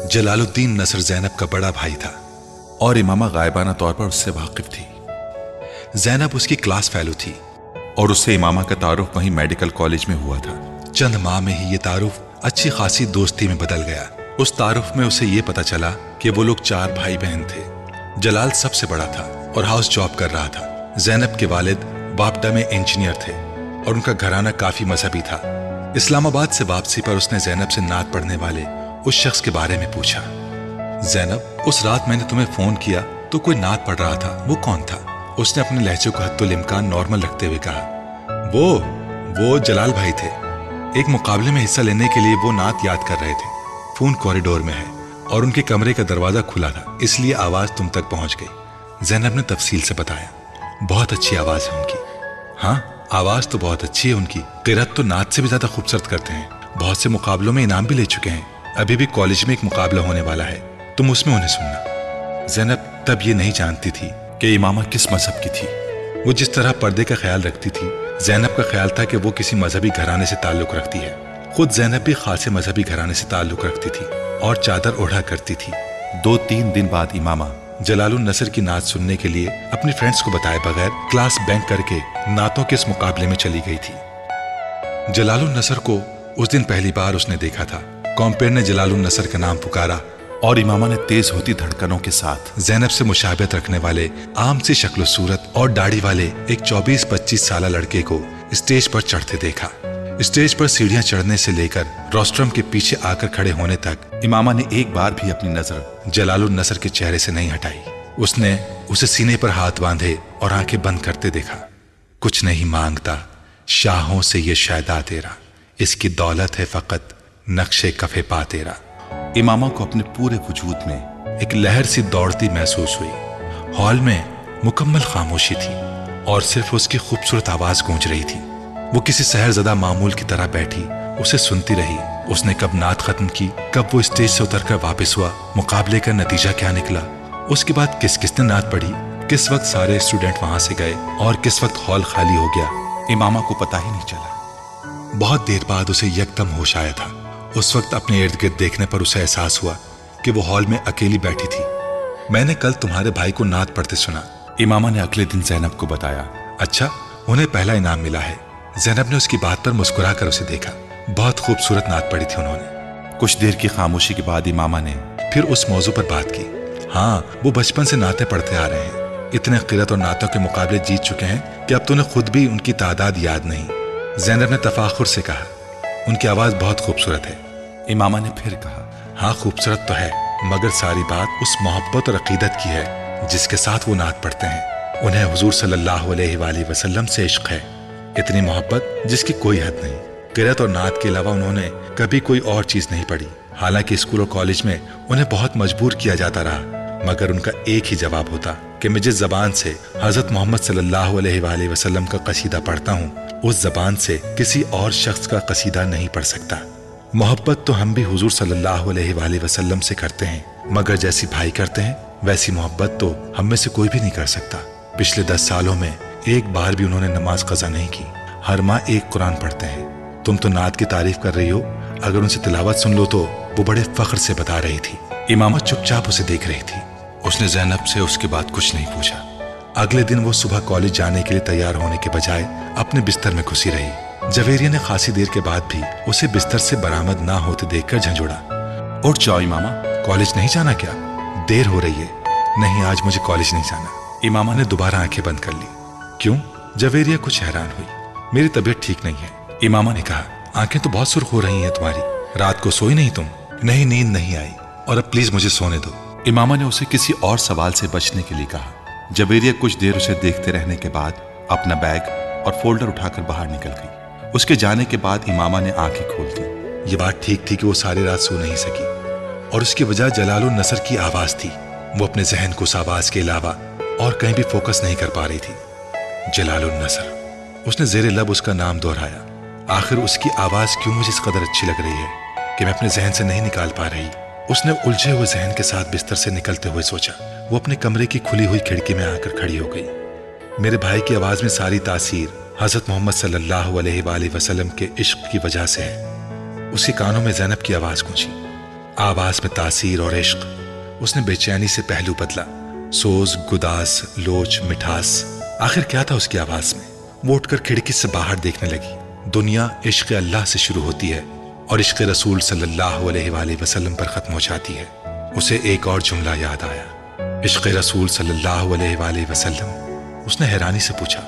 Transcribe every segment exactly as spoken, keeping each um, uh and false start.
जलालुद्दीन नसर ज़ैनब का बड़ा भाई था और इमामा गायबाना तौर पर उससे वाकिफ थी। ज़ैनब उसकी क्लास फेलो थी और उससे इमामा का तारुफ वहीं मेडिकल कॉलेज में हुआ था। चंद माह में ही ये तारुफ अच्छी खासी दोस्ती में बदल गया। उस तारुफ में उसे ये पता चला कि वो लोग चार भाई बहन थे। जलाल सबसे बड़ा था और हाउस जॉब कर रहा था। ज़ैनब के वालिद बापटा में इंजीनियर थे और उनका घराना काफी मजहबी था। इस्लामाबाद से वापसी पर उसने ज़ैनब से नात पढ़ने वाले उस शख्स के बारे में पूछा। ज़ैनब, उस रात मैंने तुम्हें फोन किया तो कोई नात पढ़ रहा था, वो कौन था? उसने अपने लहजे को हत्तुल इम्कान नॉर्मल रखते हुए कहा, वो वो जलाल भाई थे। एक मुकाबले में हिस्सा लेने के लिए वो नात याद कर रहे थे। फोन कॉरिडोर में है और उनके कमरे का दरवाजा खुला था, इसलिए आवाज तुम तक पहुंच गई। ज़ैनब ने तफसील से बताया। बहुत अच्छी आवाज है उनकी। हाँ, आवाज तो बहुत अच्छी है उनकी। क़िरात तो नात से भी ज्यादा खूबसूरत करते हैं। बहुत से मुकाबलों में इनाम भी ले चुके हैं। अभी भी कॉलेज में एक मुकाबला होने वाला है, तुम उसमें उन्हें सुनना। ज़ैनब तब ये नहीं जानती थी कि इमामा किस मजहब की थी। वो जिस तरह पर्दे का ख्याल रखती थी, ज़ैनब का ख्याल था कि वो किसी मजहबी घराने से ताल्लुक रखती है। खुद ज़ैनब भी खासे मजहबी घराने से ताल्लुक रखती थी और चादर ओढ़ा करती थी। दो तीन दिन बाद इमामा जलालुन नसर की नात सुनने के लिए अपनी फ्रेंड्स को बताए बगैर क्लास बैंक करके नातों के इस मुकाबले में चली गई थी। जलालुन नसर को उस दिन पहली बार उसने देखा था। कॉम्पेयर ने जलालुन नसर का नाम पुकारा और इमामा ने तेज होती धड़कनों के साथ ज़ैनब से मुशाबहत रखने वाले आम सी शक्ल सूरत और दाढ़ी वाले एक चौबीस पच्चीस साल लड़के को स्टेज पर चढ़ते देखा। स्टेज पर सीढ़ियां चढ़ने से लेकर रोस्ट्रम के पीछे आकर खड़े होने तक इमामा ने एक बार भी अपनी नजर जलालुन नसर के चेहरे से नहीं हटाई। उसने उसे सीने पर हाथ बांधे और आंखें बंद करते देखा। कुछ नहीं मांगता शाहों से ये शैदा तेरा, इसकी दौलत है फकत नक्शे कफे पा तेरा। इमामा को अपने पूरे वजूद में एक लहर सी दौड़ती महसूस हुई। हॉल में मुकम्मल खामोशी थी और सिर्फ उसकी खूबसूरत आवाज गूंज रही थी। वो किसी सहरज़दा मामूल की तरह बैठी उसे सुनती रही। उसने कब नात खत्म की, कब वो स्टेज से उतरकर वापस हुआ, मुकाबले का नतीजा क्या निकला, उसके बाद किस किसने नात पढ़ी, किस वक्त सारे स्टूडेंट वहां से गए और किस वक्त हॉल खाली हो गया, इमामा को पता ही नहीं चला। बहुत देर बाद उसे यकदम होश आया था। उस वक्त अपने इर्द गिर्द देखने पर उसे एहसास हुआ कि वो हॉल में अकेली बैठी थी। मैंने कल तुम्हारे भाई को नात पढ़ते सुना, इमामा ने अगले दिन ज़ैनब को बताया। अच्छा, उन्हें पहला इनाम मिला है। ज़ैनब ने उसकी बात पर मुस्कुरा कर उसे देखा। बहुत खूबसूरत नात पढ़ी थी उन्होंने। कुछ देर की खामोशी के बाद इमामा ने फिर उस मौजू पर बात की। हाँ, वो बचपन से नातें पढ़ते आ रहे हैं। इतने क़िरात और नातों के मुकाबले जीत चुके हैं कि अब तो उन्हें खुद भी उनकी तादाद याद नहीं। ज़ैनब ने तफाखुर से कहा, उनकी आवाज़ बहुत खूबसूरत है। इमामा ने फिर कहा, हाँ खूबसूरत तो है, मगर सारी बात उस मोहब्बत और अकीदत की है जिसके साथ वो नात पढ़ते हैं। उन्हें हुजूर सल्लल्लाहु अलैहि वसल्लम से इश्क है, इतनी मोहब्बत जिसकी कोई हद नहीं। क़िरात और नात के अलावा उन्होंने कभी कोई और चीज नहीं पढ़ी। हालांकि स्कूल और कॉलेज में उन्हें बहुत मजबूर किया जाता रहा, मगर उनका एक ही जवाब होता कि मैं जिस जबान से हजरत मोहम्मद सल्लल्लाहु अलैहि वसल्लम का कसीदा पढ़ता हूँ, उस जबान से किसी और शख्स का कसीदा नहीं पढ़ सकता। मोहब्बत तो हम भी हुजूर सल्लल्लाहु अलैहि वसल्लम से करते हैं, मगर जैसी भाई करते हैं वैसी मोहब्बत तो हम में से कोई भी नहीं कर सकता। पिछले दस सालों में एक बार भी उन्होंने नमाज कज़ा नहीं की। हर माह एक कुरान पढ़ते हैं। तुम तो नात की तारीफ कर रही हो, अगर उनसे तिलावत सुन लो तो वो बड़े फख्र से बता रही थी। इमामा चुपचाप उसे देख रही थी। उसने ज़ैनब से उसके बाद कुछ नहीं पूछा। अगले दिन वो सुबह कॉलेज जाने के लिए तैयार होने के बजाय अपने बिस्तर में घुसी रही। जवेरिया ने खासी देर के बाद भी उसे बिस्तर से बरामद ना होते देखकर झंझोड़ा। उठ जाओ इमामा, कॉलेज नहीं जाना क्या? देर हो रही है। नहीं, आज मुझे कॉलेज नहीं जाना। इमामा ने दोबारा आंखें बंद कर ली। क्यों? जवेरिया कुछ हैरान हुई। मेरी तबीयत ठीक नहीं है, इमामा ने कहा। आंखें तो बहुत सुर्ख हो रही हैं तुम्हारी, रात को सोई नहीं तुम? नहीं, नींद नहीं आई, और अब प्लीज मुझे सोने दो। इमामा ने उसे किसी और सवाल से बचने के लिए कहा। जवेरिया कुछ देर उसे देखते रहने के बाद अपना बैग और फोल्डर उठाकर बाहर निकल गई। उसके जाने के बाद इमामा ने आंखें खोल दी। ये बात ठीक थी कि वो सारी रात सो नहीं सकी, और उसकी वजह जलालुन नसर की आवाज थी। वो अपने जहन को उस आवाज के अलावा और कहीं भी फोकस नहीं कर पा रही थी। जलालुन नसर, उसने जेरे लब उसका नाम दोहराया। आखिर उसकी आवाज क्यों मुझे इस कदर अच्छी लग रही है कि मैं अपने जहन से नहीं निकाल पा रही। उसने उलझे हुए जहन के साथ बिस्तर से निकलते हुए सोचा। वो अपने कमरे की खुली हुई खिड़की में आकर खड़ी हो गई। मेरे भाई की आवाज में सारी तासीर हजरत मोहम्मद सल्लल्लाहु अलैहि वसल्लम के इश्क की वजह से है। उसके कानों में ज़ैनब की आवाज गूंजी। आवाज में तासीर और इश्क। उसने बेचैनी से पहलू बदला। सोज, गुदास, लोच, मिठास, आखिर क्या था उसकी आवाज में? वो उठकर खिड़की से बाहर देखने लगी। दुनिया इश्क अल्लाह से शुरू होती है और इश्क रसूल सल्लल्लाहु अलैहि वसल्लम पर खत्म हो जाती है। उसे एक और जुमला याद आया, इश्क रसूल सल्लल्लाहु अलैहि वसल्लम। उसने हैरानी से पूछा,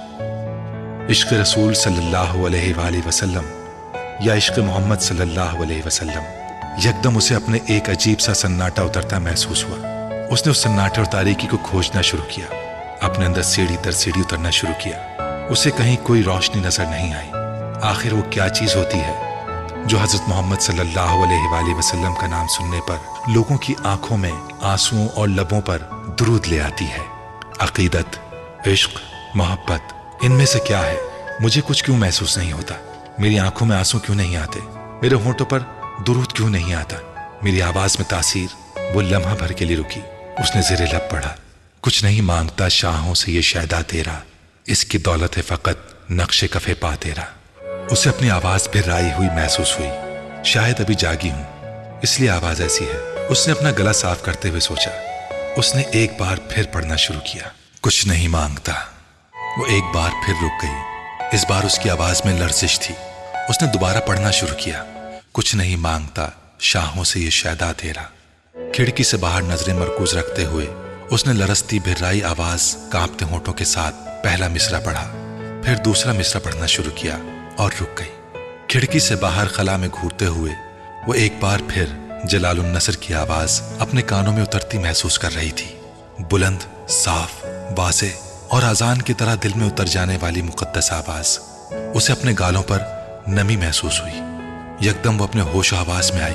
इश्क रसूल सल्लल्लाहु अलैहि वसल्लम या इश्क मोहम्मद सल्लल्लाहु अलैहि वसल्लम? यकदम उसे अपने एक अजीब सा सन्नाटा उतरता महसूस हुआ। उसने उस सन्नाटे और तारीकी को खोजना शुरू किया। अपने अंदर सीढ़ी दर सीढ़ी उतरना शुरू किया। उसे कहीं कोई रोशनी नजर नहीं आई। आखिर वो क्या चीज होती है जो हजरत मोहम्मद सल्लल्लाहु अलैहि वसल्लम का नाम सुनने पर लोगों की आंखों में आंसुओं और लबों पर दुरूद ले आती है? अकीदत, इश्क, मोहब्बत, इनमें से क्या है? मुझे कुछ क्यों महसूस नहीं होता? मेरी आंखों में आंसू क्यों नहीं आते? मेरे होंठों पर दुरूद क्यों नहीं आता? मेरी आवाज में तासीर वो लम्हा भर के लिए रुकी। उसने ज़ेरे लब पढ़ा, कुछ नहीं मांगता शाहों से ये शैदा तेरा, इसकी दौलत है फकत नक्शे कफे पा तेरा। उसे अपनी आवाज बिर्राई हुई महसूस हुई। शायद अभी जागी हूं इसलिए आवाज ऐसी है। उसने अपना गला साफ करते हुए सोचा। उसने एक बार फिर पढ़ना शुरू किया, कुछ नहीं मांगता। वो एक बार फिर रुक गई। इस बार उसकी आवाज में लर्जिश थी। उसने दोबारा पढ़ना शुरू किया, कुछ नहीं मांगता शाहों से ये शैदा तेरा। खिड़की से बाहर नजरें मरकूज रखते हुए उसने लरसती बिर्राई आवाज, कांपते होंठों के साथ पहला मिसरा पढ़ा। फिर दूसरा मिसरा पढ़ना शुरू किया और रुक गई। खिड़की से बाहर खला में घूरते हुए वो एक बार फिर जलालुन नसर की आवाज अपने कानों में उतरती महसूस कर रही थी। बुलंद, साफ, वाज़े और अजान की तरह दिल में उतर जाने वाली मुकद्दस आवाज। उसे अपने गालों पर नमी महसूस हुई। यकदम वो अपने होश आवाज में आई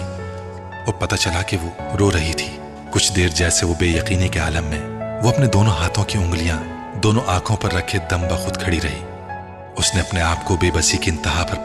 और पता चला कि वो रो रही थी। कुछ देर जैसे वो बेयकीनी के आलम में वो अपने दोनों हाथों की उंगलियां दोनों आंखों पर रखे दम बखुद खड़ी रही। उसने अपने आप को बेबसी की इंतहा पर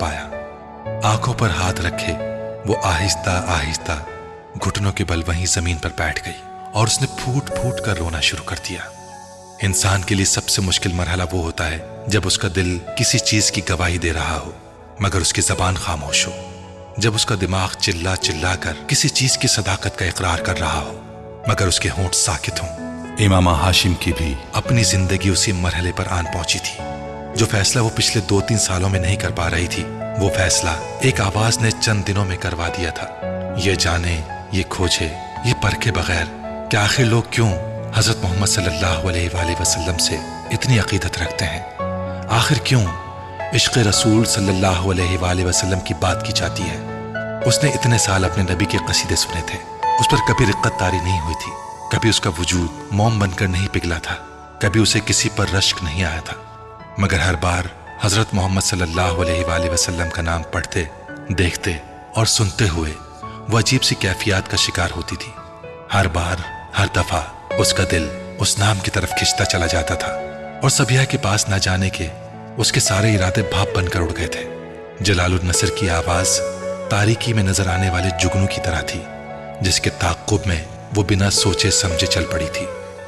पाया। आंखों पर हाथ रखे वो आहिस्ता आहिस्ता घुटनों के बल वहीं जमीन पर बैठ गई और उसने फूट फूट कर रोना शुरू कर दिया। इंसान के लिए सबसे मुश्किल मरहला वो होता है जब उसका दिल किसी चीज की गवाही दे रहा हो मगर उसकी जबान खामोश हो, जब उसका दिमाग चिल्ला चिल्ला कर किसी चीज की सदाकत का इकरार कर रहा हो मगर उसके होंठ साकित हों। इमामा हाशिम की भी अपनी जिंदगी उसी मरहले पर आन पहुंची थी। जो फैसला वो पिछले दो तीन सालों में नहीं कर पा रही थी, वो फैसला एक आवाज ने चंद दिनों में करवा दिया था। ये जाने, ये खोजे, ये परखे बगैर कि आखिर लोग क्यों हजरत मोहम्मद सल्लल्लाहु अलैहि वसल्लम से इतनी अकीदत रखते हैं। आखिर क्यों इश्क रसूल सल्लल्लाहु अलैहि वसल्लम की बात की जाती है। उसने इतने साल अपने नबी के कसीदे सुने थे, उस पर कभी रिक्कत तारी नहीं हुई थी, कभी उसका वजूद मोम बनकर नहीं पिघला था, कभी उसे किसी पर रश्क नहीं आया था। मगर हर बार हजरत मोहम्मद सल्लल्लाहु अलैहि वसल्लम का नाम पढ़ते, देखते और सुनते हुए वो अजीब सी कैफियत का शिकार होती थी। हर बार, हर दफा उसका दिल उस नाम की तरफ खिंचता चला जाता था और सबिया के पास ना जाने के उसके सारे इरादे भाप बनकर उड़ गए थे। जलालुन नसर की आवाज तारीकी में नजर आने वाले जुगनू की तरह थी जिसके ताक़ुब में वो बिना सोचे समझे चल पड़ी थी।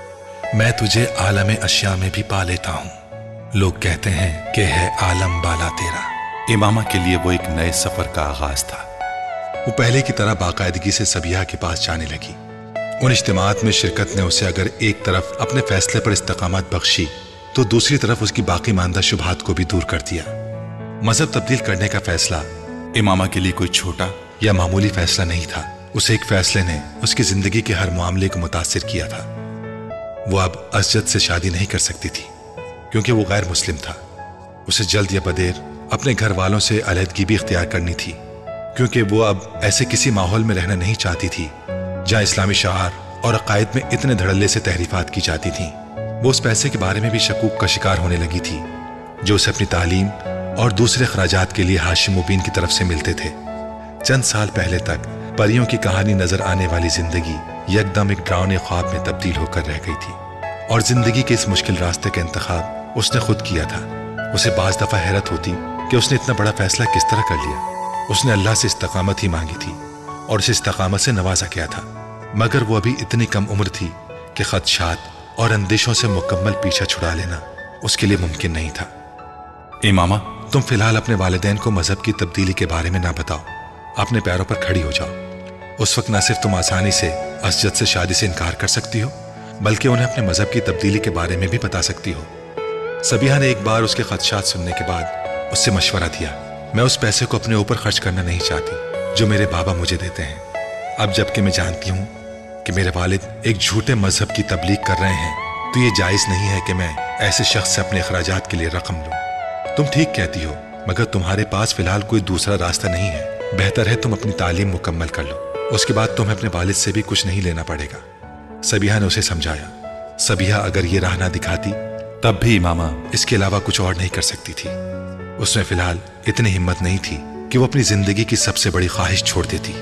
मैं तुझे आलम अशिया में भी पा लेता हूँ, लोग कहते हैं कि है आलम बाला तेरा। इमामा के लिए वो एक नए सफर का आगाज था। वो पहले की तरह बाकायदगी से सबिया के पास जाने लगी। उन इज्तिमात में शिरकत ने उसे अगर एक तरफ अपने फैसले पर इस्तकामत बख्शी तो दूसरी तरफ उसकी बाकी मानदा शुबहात को भी दूर कर दिया। मजहब तब्दील करने का फैसला इमामा के लिए कोई छोटा या मामूली फैसला नहीं था। उसे एक फैसले ने उसकी जिंदगी के हर मामले को मुतासिर किया था। वो अब असजद से शादी नहीं कर सकती थी क्योंकि वो गैर मुस्लिम था। उसे जल्द या बदेर अपने घर वालों से अलहदगी भी इख्तियार करनी थी क्योंकि वो अब ऐसे किसी माहौल में रहना नहीं चाहती थी जहाँ इस्लामी शआर और अकायद में इतने धड़ल्ले से तहरीफात की जाती थीं। वो उस पैसे के बारे में भी शकूक का शिकार होने लगी थी जो उसे अपनी तालीम और दूसरे खराजात के लिए हाशिम मुबीन की तरफ से मिलते थे। चंद साल पहले तक परियों की कहानी नजर आने वाली जिंदगी यकदम एक डरावने ख्वाब में तब्दील होकर रह गई थी और जिंदगी के इस मुश्किल रास्ते का इंतखाब उसने खुद किया था। उसे बाज दफा हैरत होती कि उसने इतना बड़ा फैसला किस तरह कर लिया। उसने अल्लाह से इस्तकामत ही मांगी थी और उसे इस्तकामत से नवाजा गया था मगर वो अभी इतनी कम उम्र थी कि खदशात और अंदेशों से मुकम्मल पीछा छुड़ा लेना उसके लिए मुमकिन नहीं था। इमामा, तुम फिलहाल अपने वालिदैन को मजहब की तब्दीली के बारे में ना बताओ, अपने पैरों पर खड़ी हो जाओ। उस वक्त न सिर्फ तुम आसानी से असजद से शादी से इनकार कर सकती हो, बल्कि उन्हें अपने मजहब की तब्दीली के बारे में भी बता सकती हो। सबिहा ने एक बार उसके खदशात सुनने के बाद उससे मशवरा दिया, मैं उस पैसे को अपने ऊपर खर्च करना नहीं चाहती जो मेरे बाबा मुझे देते हैं। अब जबकि मैं जानती हूँ कि मेरे वालिद एक झूठे मजहब की तबलीग कर रहे हैं, तो ये जायज़ नहीं है कि मैं ऐसे शख्स से अपने अखराजात के लिए रकम लूँ। तुम ठीक कहती हो, मगर तुम्हारे पास फिलहाल कोई दूसरा रास्ता नहीं है। बेहतर है तुम अपनी तालीम मुकम्मल कर लो, उसके बाद तुम्हें अपने वालिद से भी कुछ नहीं लेना पड़ेगा। सबिहा ने उसे समझाया। सबिहा अगर ये राह ना दिखाती तब भी इमामा इसके अलावा कुछ और नहीं कर सकती थी। उसमें फिलहाल इतनी हिम्मत नहीं थी कि वो अपनी जिंदगी की सबसे बड़ी ख्वाहिश छोड़ देती।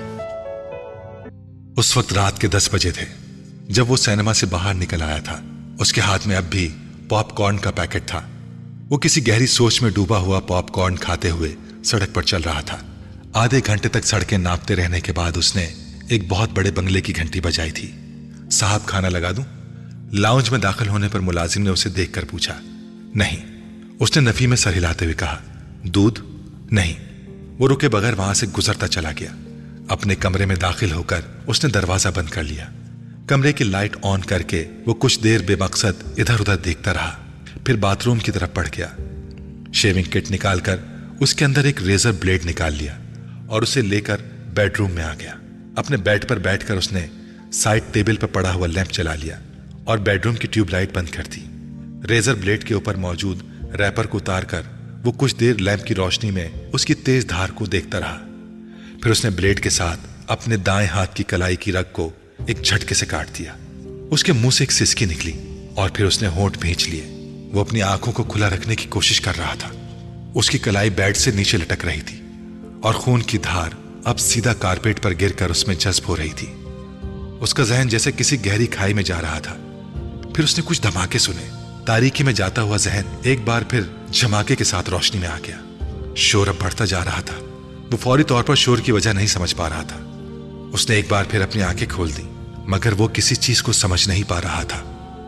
उस वक्त रात के दस बजे थे जब वो सिनेमा से बाहर निकल आया था। उसके हाथ में अब भी पॉपकॉर्न का पैकेट था। वो किसी गहरी सोच में डूबा हुआ पॉपकॉर्न खाते हुए सड़क पर चल रहा था। आधे घंटे तक सड़कें नापते रहने के बाद उसने एक बहुत बड़े बंगले की घंटी बजाई थी। साहब, खाना लगा दूं? लाउंज में दाखिल होने पर मुलाजिम ने उसे देखकर पूछा। नहीं, उसने नफी में सर हिलाते हुए कहा। दूध? नहीं। वो रुके बगैर वहां से गुजरता चला गया। अपने कमरे में दाखिल होकर उसने दरवाजा बंद कर लिया। कमरे की लाइट ऑन करके वो कुछ देर बेमकसद इधर उधर देखता रहा, फिर बाथरूम की तरफ बढ़ गया। शेविंग किट निकालकर उसके अंदर एक रेजर ब्लेड निकाल लिया और उसे लेकर बेडरूम में आ गया। अपने बेड पर बैठकर उसने साइड टेबल पर पड़ा हुआ लैंप जला लिया और बेडरूम की ट्यूबलाइट बंद कर दी। रेजर ब्लेड के ऊपर मौजूद रैपर को उतारकर वो कुछ देर लैंप की रोशनी में उसकी तेज धार को देखता रहा। फिर उसने ब्लेड के साथ अपने दाएं हाथ की कलाई की रग को एक झटके से काट दिया। उसके मुंह से एक सिसकी निकली और फिर उसने होंठ भींच लिए। वो अपनी आंखों को खुला रखने की कोशिश कर रहा था। उसकी कलाई बेड से नीचे लटक रही थी और खून की धार अब सीधा कारपेट पर गिरकर उसमें जज्ब हो रही थी। उसका जहन जैसे किसी गहरी खाई में जा रहा था। फिर उसने कुछ धमाके सुने। तारीकी में जाता हुआ जहन एक बार फिर झमाके के साथ रोशनी में आ गया। शोर अब बढ़ता जा रहा था। वो फौरी तौर पर शोर की वजह नहीं समझ पा रहा था। उसने एक बार फिर अपनी आंखें खोल दी, मगर वो किसी चीज को समझ नहीं पा रहा था।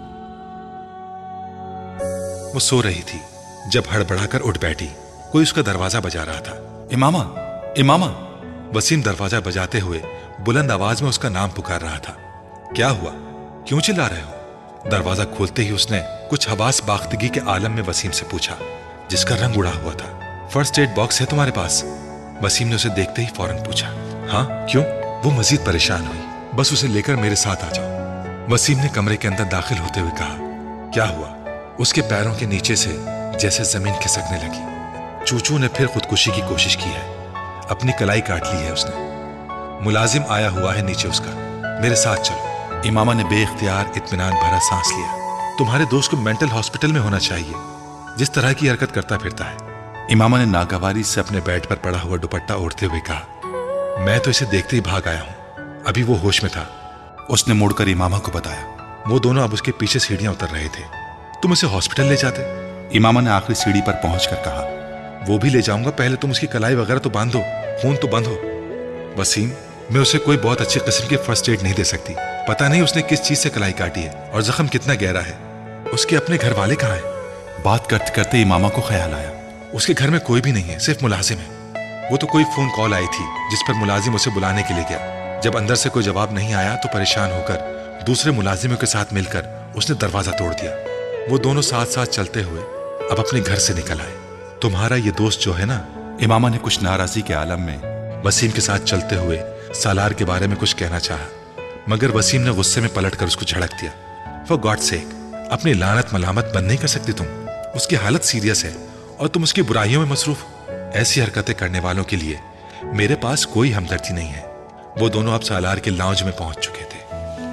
वो सो रही थी जब हड़बड़ाकर उठ बैठी। कोई उसका दरवाजा बजा रहा था। इमामा, इमामा। वसीम दरवाजा बजाते हुए बुलंद आवाज में उसका नाम पुकार रहा था। क्या हुआ? क्यों चिल्ला रहे हो? दरवाजा खोलते ही उसने कुछ हवास बाख्तगी के आलम में वसीम से पूछा, जिसका रंग उड़ा हुआ था। फर्स्ट एड बॉक्स है तुम्हारे पास? वसीम ने उसे देखते ही फौरन पूछा। हाँ, क्यों? वो मजीद परेशान हुई। बस उसे लेकर मेरे साथ आ जाओ। वसीम ने कमरे के अंदर दाखिल होते हुए कहा। क्या हुआ? उसके पैरों के नीचे से जैसे जमीन खिसकने लगी। चूचू ने फिर खुदकुशी की कोशिश की है। अपनी कलाई काट ली है उसने। मुलाजिम आया हुआ है नीचे उसका। मेरे साथ चलो। इमामा ने बेइख्तियार इत्मीनान भरा सांस लिया। तुम्हारे दोस्त को मेंटल हॉस्पिटल में होना चाहिए, जिस तरह की हरकत करता फिरता है। इमामा ने नागवारी से अपने बेड पर पड़ा हुआ दुपट्टा ओढ़ते हुए कहा। मैं तो इसे देखते ही भाग आया हूं। अभी वो होश में था। उसने मुड़कर इमामा को बताया। वो दोनों अब उसके पीछे सीढ़ियां उतर रहे थे। तुम उसे हॉस्पिटल ले जाते? इमामा ने आखिरी सीढ़ी पर पहुंचकर कहा। वो भी ले जाऊंगा, पहले तुम उसकी कलाई वगैरह तो बांधो, खून तो बंद हो। वसीम, मैं उसे कोई बहुत अच्छी किस्म की फर्स्ट एड नहीं दे सकती। पता नहीं उसने किस चीज से कलाई काटी है और जख्म कितना गहरा है। उसके अपने घर वाले कहाँ हैं? बात करते करते इमामा को ख्याल आया, उसके घर में कोई भी नहीं है, सिर्फ मुलाजिम है। वो तो कोई फोन कॉल आई थी जिस पर मुलाजिम उसे बुलाने के लिए गया। जब अंदर से कोई जवाब नहीं आया तो परेशान होकर दूसरे मुलाजिमों के साथ मिलकर उसने दरवाजा तोड़ दिया। वो दोनों साथ साथ चलते हुए अब अपने घर से निकल आए। तुम्हारा ये दोस्त जो है ना, इमामा ने कुछ नाराजगी के आलम में वसीम के साथ चलते हुए सालार के बारे में कुछ कहना चाहा, मगर वसीम ने गुस्से में पलटकर उसको झड़क दिया। फॉर गॉड सेक, अपनी लानत मलामत बंद नहीं कर सकती तुम? उसकी हालत सीरियस है और तुम उसकी बुराइयों में मसरूफ हो। ऐसी हरकतें करने वालों के लिए मेरे पास कोई हमदर्दी नहीं है। वो दोनों अब सालार के लाउंज में पहुंच चुके थे।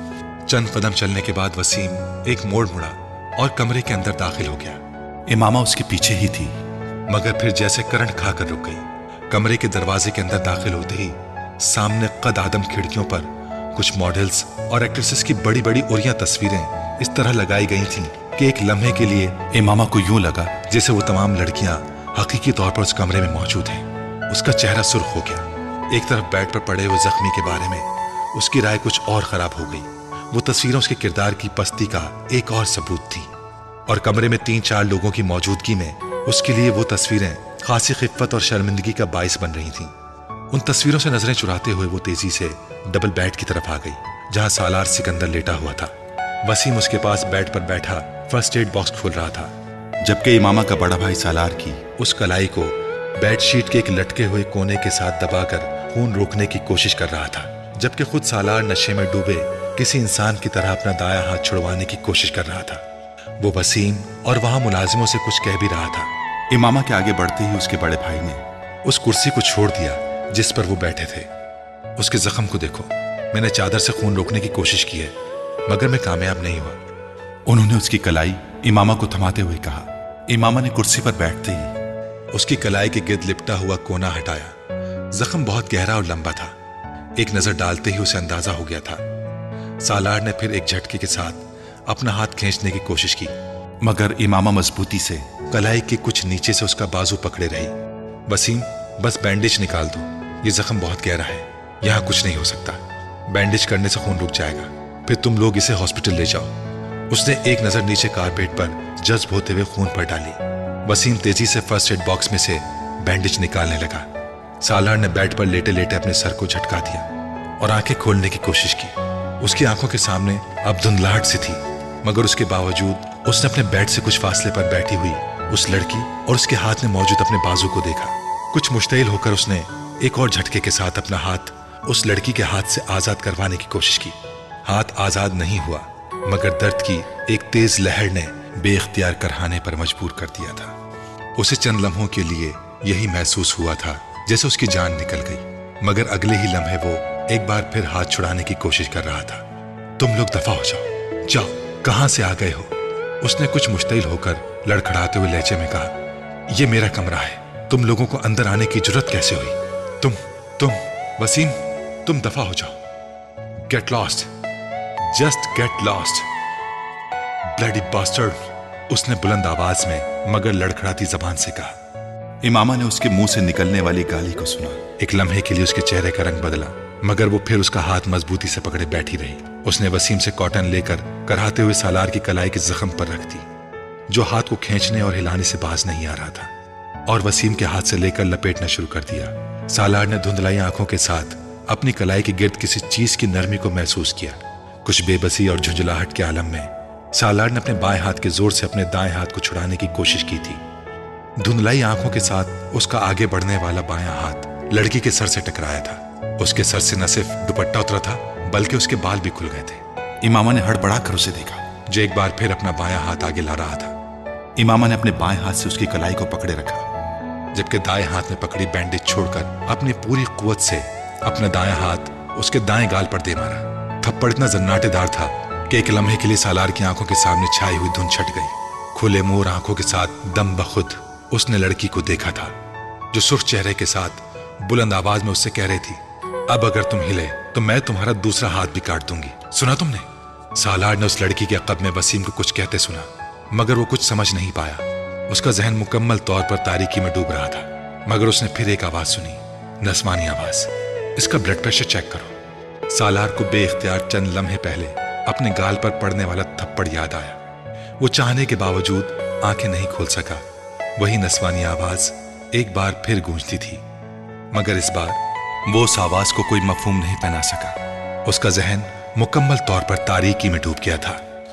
चंद कदम चलने के बाद वसीम एक मोड़ मुड़ा और कमरे के अंदर दाखिल हो गया। इमामा उसके पीछे ही थी, मगर फिर जैसे करंट खाकर रुक गई। कमरे के दरवाजे के अंदर दाखिल होते ही सामने कद आदम खिड़कियों पर कुछ मॉडल्स और एक्ट्रेसेस की बड़ी बड़ी उरिया तस्वीरें इस तरह लगाई गई थीं कि एक लम्हे के लिए इमामा को यूं लगा जैसे वो तमाम लड़कियां हकीकी तौर पर उस कमरे में मौजूद हैं। उसका चेहरा सुर्ख हो गया। एक तरफ बेड पर पड़े हुए जख्मी के बारे में उसकी राय कुछ और खराब हो गई। वो तस्वीरें उसके किरदार की पस्ती का एक और सबूत थी, और कमरे में तीन चार लोगों की मौजूदगी में उसके लिए वो तस्वीरें खासी खिफ़्फ़त और शर्मिंदगी का बाइस बन रही थीं। उन तस्वीरों से नजरें चुराते हुए वो तेजी से डबल बेड की तरफ आ गई, जहां सालार सिकंदर लेटा हुआ था। वसीम उसके पास बेड पर बैठा फर्स्ट एड बॉक्स खोल रहा था, जबकि इमामा का बड़ा भाई सालार की उस कलाई को बेडशीट के एक लटके हुए कोने के साथ दबाकर खून रोकने की कोशिश कर रहा था, जबकि खुद सालार नशे में डूबे किसी इंसान की तरह अपना दायां हाथ छुड़वाने की कोशिश कर रहा था। वो वसीम और वहां मुलाजिमों से कुछ कह भी रहा था। इमामा के आगे बढ़ते ही उसके बड़े भाई ने उस कुर्सी को छोड़ दिया जिस पर वो बैठे थे। उसके जख्म को देखो, मैंने चादर से खून रोकने की कोशिश की है मगर मैं कामयाब नहीं हुआ। उन्होंने उसकी कलाई इमामा को थमाते हुए कहा। इमामा ने कुर्सी पर बैठते ही उसकी कलाई के गिर्द लिपटा हुआ कोना हटाया। जख्म बहुत गहरा और लंबा था। एक नजर डालते ही उसे अंदाजा हो गया था। सालार ने फिर एक झटके के साथ अपना हाथ खींचने की कोशिश की, मगर इमामा मजबूती से कलाई के कुछ नीचे से उसका बाजू पकड़े रही। वसीम, बस बैंडेज निकाल दो, ये जख्म बहुत गहरा है, यहाँ कुछ नहीं हो सकता। बैंडेज करने से खून रुक जाएगा, फिर तुम लोग इसे हॉस्पिटल ले जाओ। उसने एक नजर नीचे कारपेट पर जज्ब होते हुए खून पर डाली। वसीम तेजी से फर्स्ट एड बॉक्स में से बैंडेज निकालने लगा। सालार ने बेड पर लेटे लेटे अपने सर को झटका दिया और आंखें खोलने की कोशिश की। उसकी आंखों के सामने अब धुंधलाहट सी थी, मगर उसके बावजूद उसने अपने बेड से कुछ फासले पर बैठी हुई उस लड़की और उसके हाथ में मौजूद अपने बाजू को देखा। कुछ मुश्तइल होकर उसने एक और झटके के साथ अपना हाथ उस लड़की के हाथ से आजाद करवाने की कोशिश की। हाथ आजाद नहीं हुआ, मगर दर्द की एक तेज लहर ने बेइख्तियार करहाने पर मजबूर कर दिया था। उसे चंद लम्हों के लिए यही महसूस हुआ था जैसे उसकी जान निकल गई, मगर अगले ही लम्हे वो एक बार फिर हाथ छुड़ाने की कोशिश कर रहा था। तुम लोग दफा हो जाओ, जाओ, कहां से आ गए हो? उसने कुछ मुश्तइल होकर लड़खड़ाते हुए लहजे में कहा। यह मेरा कमरा है, तुम लोगों को अंदर आने की जुर्रत कैसे हुई? तुम तुम वसीम, तुम दफा हो जाओ। Get lost, just get lost, bloody bastard, उसने बुलंद आवाज में मगर लड़खड़ाती जबान से कहा। इमामा ने उसके मुंह से निकलने वाली गाली को सुना। एक लम्हे के लिए उसके चेहरे का रंग बदला, मगर वो फिर उसका हाथ मजबूती से पकड़े बैठी रही। उसने वसीम से कॉटन लेकर कराहते हुए सालार की कलाई के जख्म पर रख दी, जो हाथ को खींचने और हिलाने से बाज नहीं आ रहा था, और वसीम के हाथ से लेकर लपेटना शुरू कर दिया। सालार ने धुंधलाई आंखों के साथ अपनी कलाई के गिर्द किसी चीज की नरमी को महसूस किया। कुछ बेबसी और झुंझलाहट के आलम में सालार ने अपने बाएं हाथ के जोर से अपने दाएं हाथ को छुड़ाने की कोशिश की थी। धुंधलाई आंखों के साथ उसका आगे बढ़ने वाला बायां हाथ लड़की के सर से टकराया था। उसके सर से न सिर्फ दुपट्टा उतरा था, बल्कि उसके बाल भी खुल गए थे। इमामा ने हड़बड़ा कर उसे देखा, जो एक बार फिर अपना बायां हाथ आगे ला रहा था। इमामा ने अपने बाएं हाथ से उसकी कलाई को पकड़े रखा, जबकि दाएं हाथ में पकड़ी बैंडेज छोड़कर अपनी पूरी कुव्वत से अपना दायां हाथ उसके दाएं गाल पर दे मारा। थप्पड़ इतना जन्नाटेदार था कि एक लम्हे के लिए सालार की आंखों के सामने छाई हुई धुंध छट गई। खुले मुंह और आंखों के साथ दम बखुद उसने लड़की को देखा था, जो सुर्ख चेहरे के साथ बुलंद आवाज में उससे कह रही थी, अब अगर तुम हिले तो मैं तुम्हारा दूसरा हाथ भी काट दूंगी। सुना तुमने? सालार ने उस लड़की के अक़ब में वसीम को कुछ कहते सुना, मगर वो कुछ समझ नहीं पाया। उसका जहन मुकम्मल तौर पर तारीकी में डूब रहा था, मगर उसने फिर एक आवाज सुनी, नस्वानी आवाज, इसका ब्लड प्रेशर चेक करो। सालार को बेइख्तियार चंद लम्हे पहले अपने गाल पर पड़ने वाला थप्पड़ याद आया। वो चाहने के बावजूद आंखें नहीं खोल सका। वही नस्वानी आवाज एक बार फिर गूंजती थी, मगर इस बार वो उस आवाज को कोई मफहूम नहीं पहना सका। उसका जहन मुकम्मल तौर पर तारीकी में डूब गया था।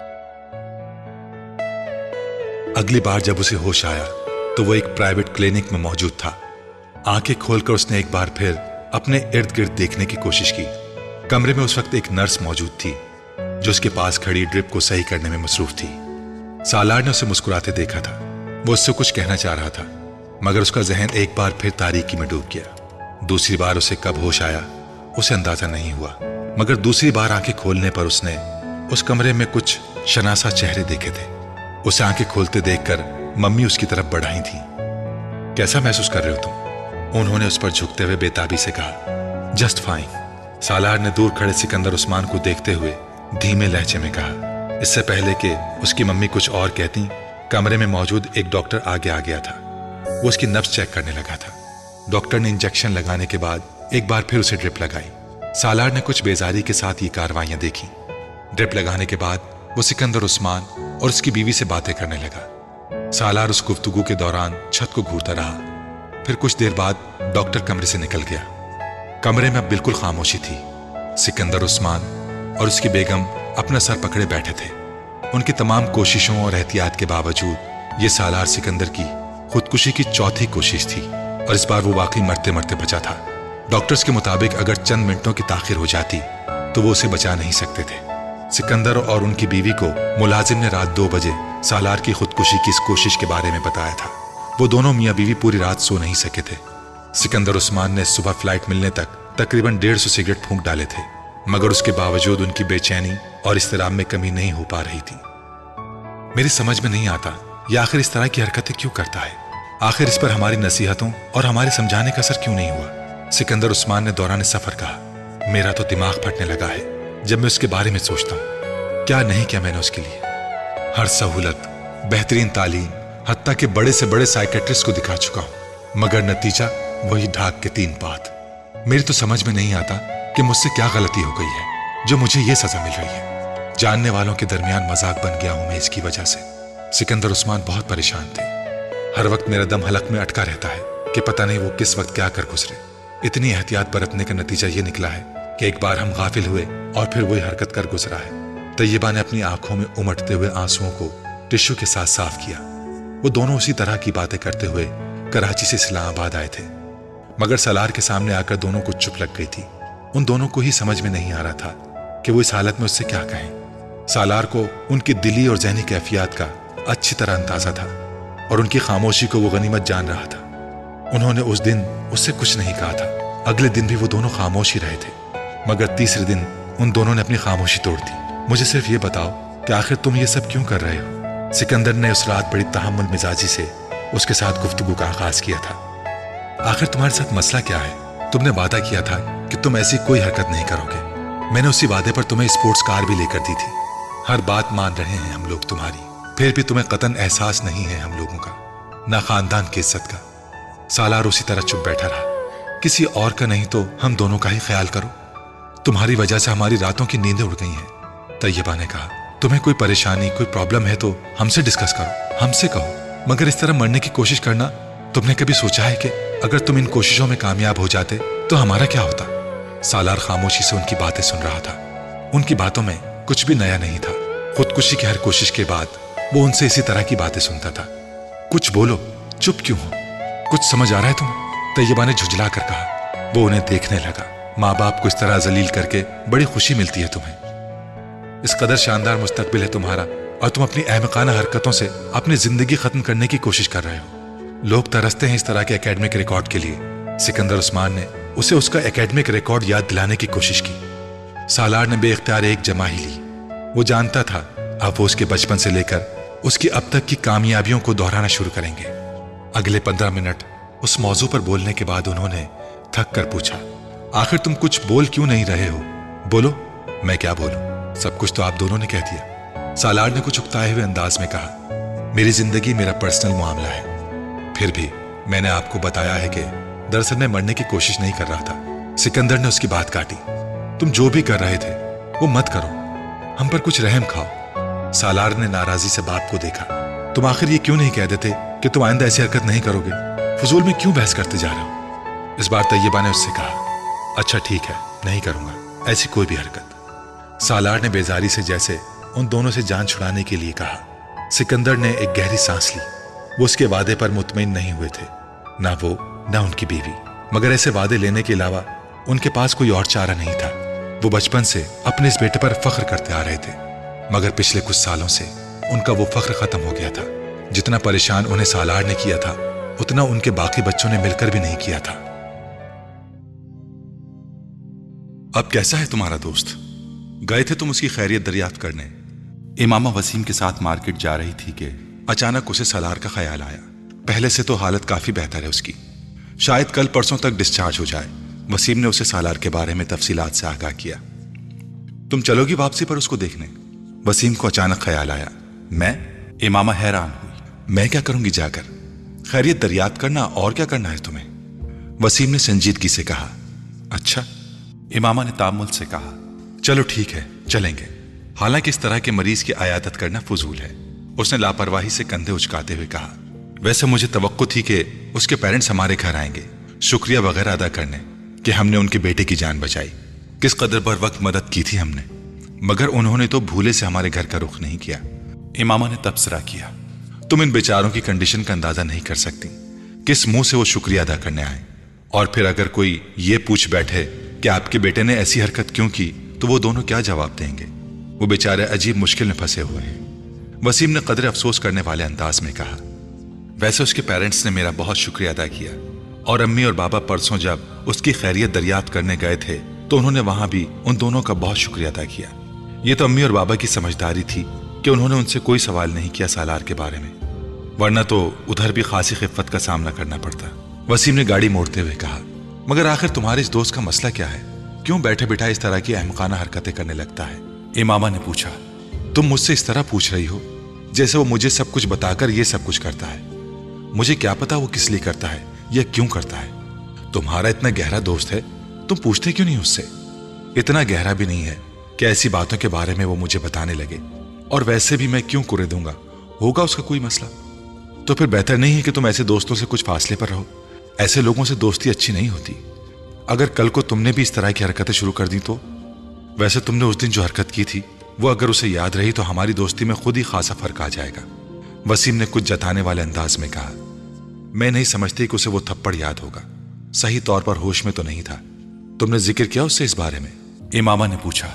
अगली बार जब उसे होश आया तो वो एक प्राइवेट क्लिनिक में मौजूद था। आंखें खोलकर उसने एक बार फिर अपने इर्द गिर्द देखने की कोशिश की। कमरे में उस वक्त एक नर्स मौजूद थी, जो उसके पास खड़ी ड्रिप को सही करने में मसरूफ थी। सालार ने उसे मुस्कुराते देखा था। वो उससे कुछ कहना चाह रहा था, मगर उसका जहन एक बार फिर तारीकी में डूब गया। दूसरी बार उसे कब होश आया उसे अंदाजा नहीं हुआ, मगर दूसरी बार आंखें खोलने पर उसने उस कमरे में कुछ शनासा चेहरे देखे थे। उसे आंखें खोलते देखकर मम्मी उसकी तरफ बढ़ाई थी। कैसा महसूस कर रहे हो तुम? उन्होंने उस पर झुकते हुए बेताबी से कहा। जस्ट फाइन, सालार ने दूर खड़े सिकंदर उस्मान को देखते हुए धीमे लहजे में कहा। इससे पहले कि उसकी मम्मी कुछ और कहती, कमरे में मौजूद एक डॉक्टर आगे आ गया था। वो उसकी नब्ज चेक करने लगा था। डॉक्टर ने इंजेक्शन लगाने के बाद एक बार फिर उसे ड्रिप लगाई। सालार ने कुछ बेजारी के साथ ये कार्रवाइयां देखी। ड्रिप लगाने के बाद वो सिकंदर उस्मान और उसकी बीवी से बातें करने लगा। सालार उस गुफ्तगू के दौरान छत को घूरता रहा। फिर कुछ देर बाद डॉक्टर कमरे से निकल गया। कमरे में अब बिल्कुल खामोशी थी। सिकंदर उस्मान और उसकी बेगम अपना सर पकड़े बैठे थे। उनकी तमाम कोशिशों और एहतियात के बावजूद ये सालार सिकंदर की खुदकुशी की चौथी कोशिश थी और इस बार वो वाकई मरते मरते बचा था। डॉक्टर्स के मुताबिक अगर चंद मिनटों की ताखिर हो जाती तो वो उसे बचा नहीं सकते थे। सिकंदर और उनकी बीवी को मुलाजिम ने रात दो बजे सालार की खुदकुशी की इस कोशिश के बारे में बताया था। वो दोनों मियाँ बीवी पूरी रात सो नहीं सके थे। सिकंदर उस्मान ने सुबह फ्लाइट मिलने तक तकरीबन डेढ़ सौ सिगरेट फूंक डाले थे, मगर उसके बावजूद उनकी बेचैनी और इस्तिराब में कमी नहीं हो पा रही थी। मेरी समझ में नहीं आता ये आखिर इस तरह की हरकतें क्यों करता है। आखिर इस पर हमारी नसीहतों और हमारे समझाने का असर क्यों नहीं हुआ। सिकंदर उस्मान ने दौरान सफर कहा। मेरा तो दिमाग फटने लगा है जब मैं उसके बारे में सोचता हूँ। क्या नहीं किया मैंने उसके लिए। हर सहूलत, बेहतरीन तालीम, हत्ता के बड़े से बड़े साइकेट्रिस्ट को दिखा चुका हूँ, मगर नतीजा वही ढाक के तीन बात। मेरी तो समझ में नहीं आता कि मुझसे क्या गलती हो गई है जो मुझे ये सजा मिल रही है। जानने वालों के दरमियान मजाक बन गया हूं मैं इसकी वजह से। सिकंदर उस्मान बहुत परेशान थे। हर वक्त मेरा दम हलक में अटका रहता है कि पता नहीं वो किस वक्त क्या कर गुजरे। इतनी एहतियात बरतने का नतीजा ये निकला है कि एक बार हम गाफिल हुए और फिर वही हरकत कर गुजरा है। तैयबा ने अपनी आंखों में उमड़ते हुए आंसुओं को टिश्यू के साथ साफ किया। वो दोनों उसी तरह की बातें करते हुए कराची से इस्लामाबाद आए थे, मगर सालार के सामने आकर दोनों को चुप लग गई थी। उन दोनों को ही समझ में नहीं आ रहा था कि वो इस हालत में उससे क्या कहें। सालार को उनकी दिली और ज़हनी कैफियत का अच्छी तरह अंदाजा था और उनकी खामोशी को वो गनीमत जान रहा था। उन्होंने उस दिन उससे कुछ नहीं कहा था। अगले दिन भी वो दोनों खामोश ही रहे थे, मगर तीसरे दिन उन दोनों ने अपनी खामोशी तोड़ दी। मुझे सिर्फ ये बताओ कि आखिर तुम ये सब क्यों कर रहे हो। सिकंदर ने उस रात बड़ी तहम्मुल मिजाजी से उसके साथ गुफ्तगू का आगाज किया था। आखिर तुम्हारे साथ मसला क्या है। तुमने वादा किया था कि तुम ऐसी कोई हरकत नहीं करोगे। मैंने उसी वादे पर तुम्हें स्पोर्ट्स कार भी लेकर दी थी। हर बात मान रहे हैं हम लोग तुम्हारी, फिर भी तुम्हें कतन एहसास नहीं है हम लोगों का, ना खानदान की इज्जत का। सालार उसी तरह चुप बैठा रहा। किसी और का नहीं तो हम दोनों का ही ख्याल करो। तुम्हारी वजह से हमारी रातों की नींदें उड़ गई हैं। तैयबा ने कहा, तुम्हें कोई परेशानी, कोई प्रॉब्लम है तो हमसे डिस्कस करो, हमसे कहो, मगर इस तरह मरने की कोशिश करना। तुमने कभी सोचा है कि अगर तुम इन कोशिशों में कामयाब हो जाते तो हमारा क्या होता। सालार खामोशी से उनकी बातें सुन रहा था। उनकी बातों में कुछ भी नया नहीं था। खुदकुशी की हर कोशिश के बाद वो उनसे इसी तरह की बातें सुनता था। कुछ बोलो, चुप क्यों हो, कुछ समझ आ रहा है तुम्हें। तैयबा ने झुंझला कर कहा। वो उन्हें देखने लगा। माँ बाप को इस तरह जलील करके बड़ी खुशी मिलती है तुम्हें। इस कदर शानदार मुस्तकबिल है तुम्हारा और तुम अपनी अहमकाना हरकतों से अपनी जिंदगी खत्म करने की कोशिश कर रहे हो। लोग तरसते हैं इस तरह के एकेडमिक रिकॉर्ड के लिए। सिकंदर उस्मान ने उसे उसका एकेडमिक रिकॉर्ड याद दिलाने की कोशिश की। सालार ने बेइख्तियार एक जमा ही ली। वो जानता था अब वो उसके बचपन से लेकर उसकी अब तक की कामयाबियों को दोहराना शुरू करेंगे। अगले पंद्रह मिनट उस मौजू पर बोलने के बाद उन्होंने थक कर पूछा, आखिर तुम कुछ बोल क्यों नहीं रहे हो। बोलो। मैं क्या बोलूं, सब कुछ तो आप दोनों ने कह दिया। सालार ने कुछ उकताए हुए अंदाज में कहा, मेरी जिंदगी मेरा पर्सनल मामला है। फिर भी मैंने आपको बताया है कि दरअसल मैं मरने की कोशिश नहीं कर रहा था। सिकंदर ने उसकी बात काटी। तुम जो भी कर रहे थे वो मत करो, हम पर कुछ रहम खाओ। सालार ने नाराजी से बाप को देखा। तुम आखिर ये क्यों नहीं कह देते कि तुम आइंदा ऐसी हरकत नहीं करोगे। फजूल में क्यों बहस करते जा रहे हो। इस बार तैयबा ने उससे कहा, अच्छा ठीक है, नहीं करूंगा ऐसी कोई भी हरकत। सालार ने बेजारी से जैसे उन दोनों से जान छुड़ाने के लिए कहा। सिकंदर ने एक गहरी सांस ली। वो उसके वादे पर मुतमईन नहीं हुए थे, ना वो ना उनकी बीवी, मगर ऐसे वादे लेने के अलावा उनके पास कोई और चारा नहीं था। वो बचपन से अपने इस बेटे पर फख्र करते आ रहे थे, मगर पिछले कुछ सालों से उनका वो फख्र खत्म हो गया था। जितना परेशान उन्हें सालार ने किया था उतना उनके बाकी बच्चों ने मिलकर भी नहीं किया था। अब कैसा है तुम्हारा दोस्त। गए थे तुम उसकी खैरियत दरियाफ्त करने। इमामा वसीम के साथ मार्केट जा रही थी कि अचानक उसे सालार का ख्याल आया। पहले से तो हालत काफी बेहतर है उसकी, शायद कल परसों तक डिस्चार्ज हो जाए। वसीम ने उसे सालार के बारे में तफसीलात से आगाह किया। तुम चलोगी वापसी पर उसको देखने। वसीम को अचानक ख्याल आया। मैं? इमामा हैरान हुई। मैं क्या करूंगी जाकर, खैरियत दरियाफ्त करना, और क्या करना है तुम्हें। वसीम ने संजीदगी से कहा। अच्छा। इमामा ने तामुल से कहा, चलो ठीक है चलेंगे। हालांकि इस तरह के मरीज की आयादत करना फजूल है। उसने लापरवाही से कंधे उचकाते हुए कहा, वैसे मुझे तवक्को थी कि उसके पेरेंट्स हमारे घर आएंगे शुक्रिया वगैरह अदा करने, کہ ہم نے ان کے بیٹے کی جان بچائی، کس قدر پر وقت مدد کی تھی ہم نے، مگر انہوں نے تو بھولے سے ہمارے گھر کا رخ نہیں کیا۔ امامہ نے تبصرہ کیا، تم ان بیچاروں کی کنڈیشن کا اندازہ نہیں کر سکتی، کس منہ سے وہ شکریہ ادا کرنے آئے، اور پھر اگر کوئی یہ پوچھ بیٹھے کہ آپ کے بیٹے نے ایسی حرکت کیوں کی تو وہ دونوں کیا جواب دیں گے؟ وہ بیچارے عجیب مشکل میں پھنسے ہوئے ہیں۔ وسیم نے قدر افسوس کرنے والے انداز میں کہا، ویسے اس کے پیرنٹس نے میرا بہت شکریہ ادا کیا، اور امی اور بابا پرسوں جب اس کی خیریت دریافت کرنے گئے تھے تو انہوں نے وہاں بھی ان دونوں کا بہت شکریہ ادا کیا۔ یہ تو امی اور بابا کی سمجھداری تھی کہ انہوں نے ان سے کوئی سوال نہیں کیا سالار کے بارے میں، ورنہ تو ادھر بھی خاصی خفت کا سامنا کرنا پڑتا۔ وسیم نے گاڑی موڑتے ہوئے کہا، مگر آخر تمہارے اس دوست کا مسئلہ کیا ہے؟ کیوں بیٹھے بٹھائے اس طرح کی احمقانہ حرکتیں کرنے لگتا ہے؟ امامہ نے پوچھا، تم مجھ سے اس طرح پوچھ رہی ہو جیسے وہ مجھے سب کچھ بتا کر یہ سب کچھ کرتا ہے۔ مجھے کیا پتا وہ کس لیے کرتا ہے یا کیوں کرتا ہے؟ تمہارا اتنا گہرا دوست ہے، تم پوچھتے کیوں نہیں اس سے؟ اتنا گہرا بھی نہیں ہے کہ ایسی باتوں کے بارے میں وہ مجھے بتانے لگے، اور ویسے بھی میں کیوں کرے دوں گا؟ ہوگا اس کا کوئی مسئلہ؟ تو پھر بہتر نہیں ہے کہ تم ایسے دوستوں سے کچھ فاصلے پر رہو۔ ایسے لوگوں سے دوستی اچھی نہیں ہوتی۔ اگر کل کو تم نے بھی اس طرح کی حرکتیں شروع کر دی تو؟ ویسے تم نے اس دن جو حرکت کی تھی وہ اگر اسے یاد رہی تو ہماری دوستی میں خود ہی خاصا فرق آ جائے گا۔ وسیم نے کچھ جتانے والے انداز میں کہا، میں نہیں سمجھتی کہ اسے وہ تھپڑ یاد ہوگا، صحیح طور پر ہوش میں تو نہیں تھا۔ تم نے ذکر کیا اس سے اس بارے میں؟ امامہ نے پوچھا۔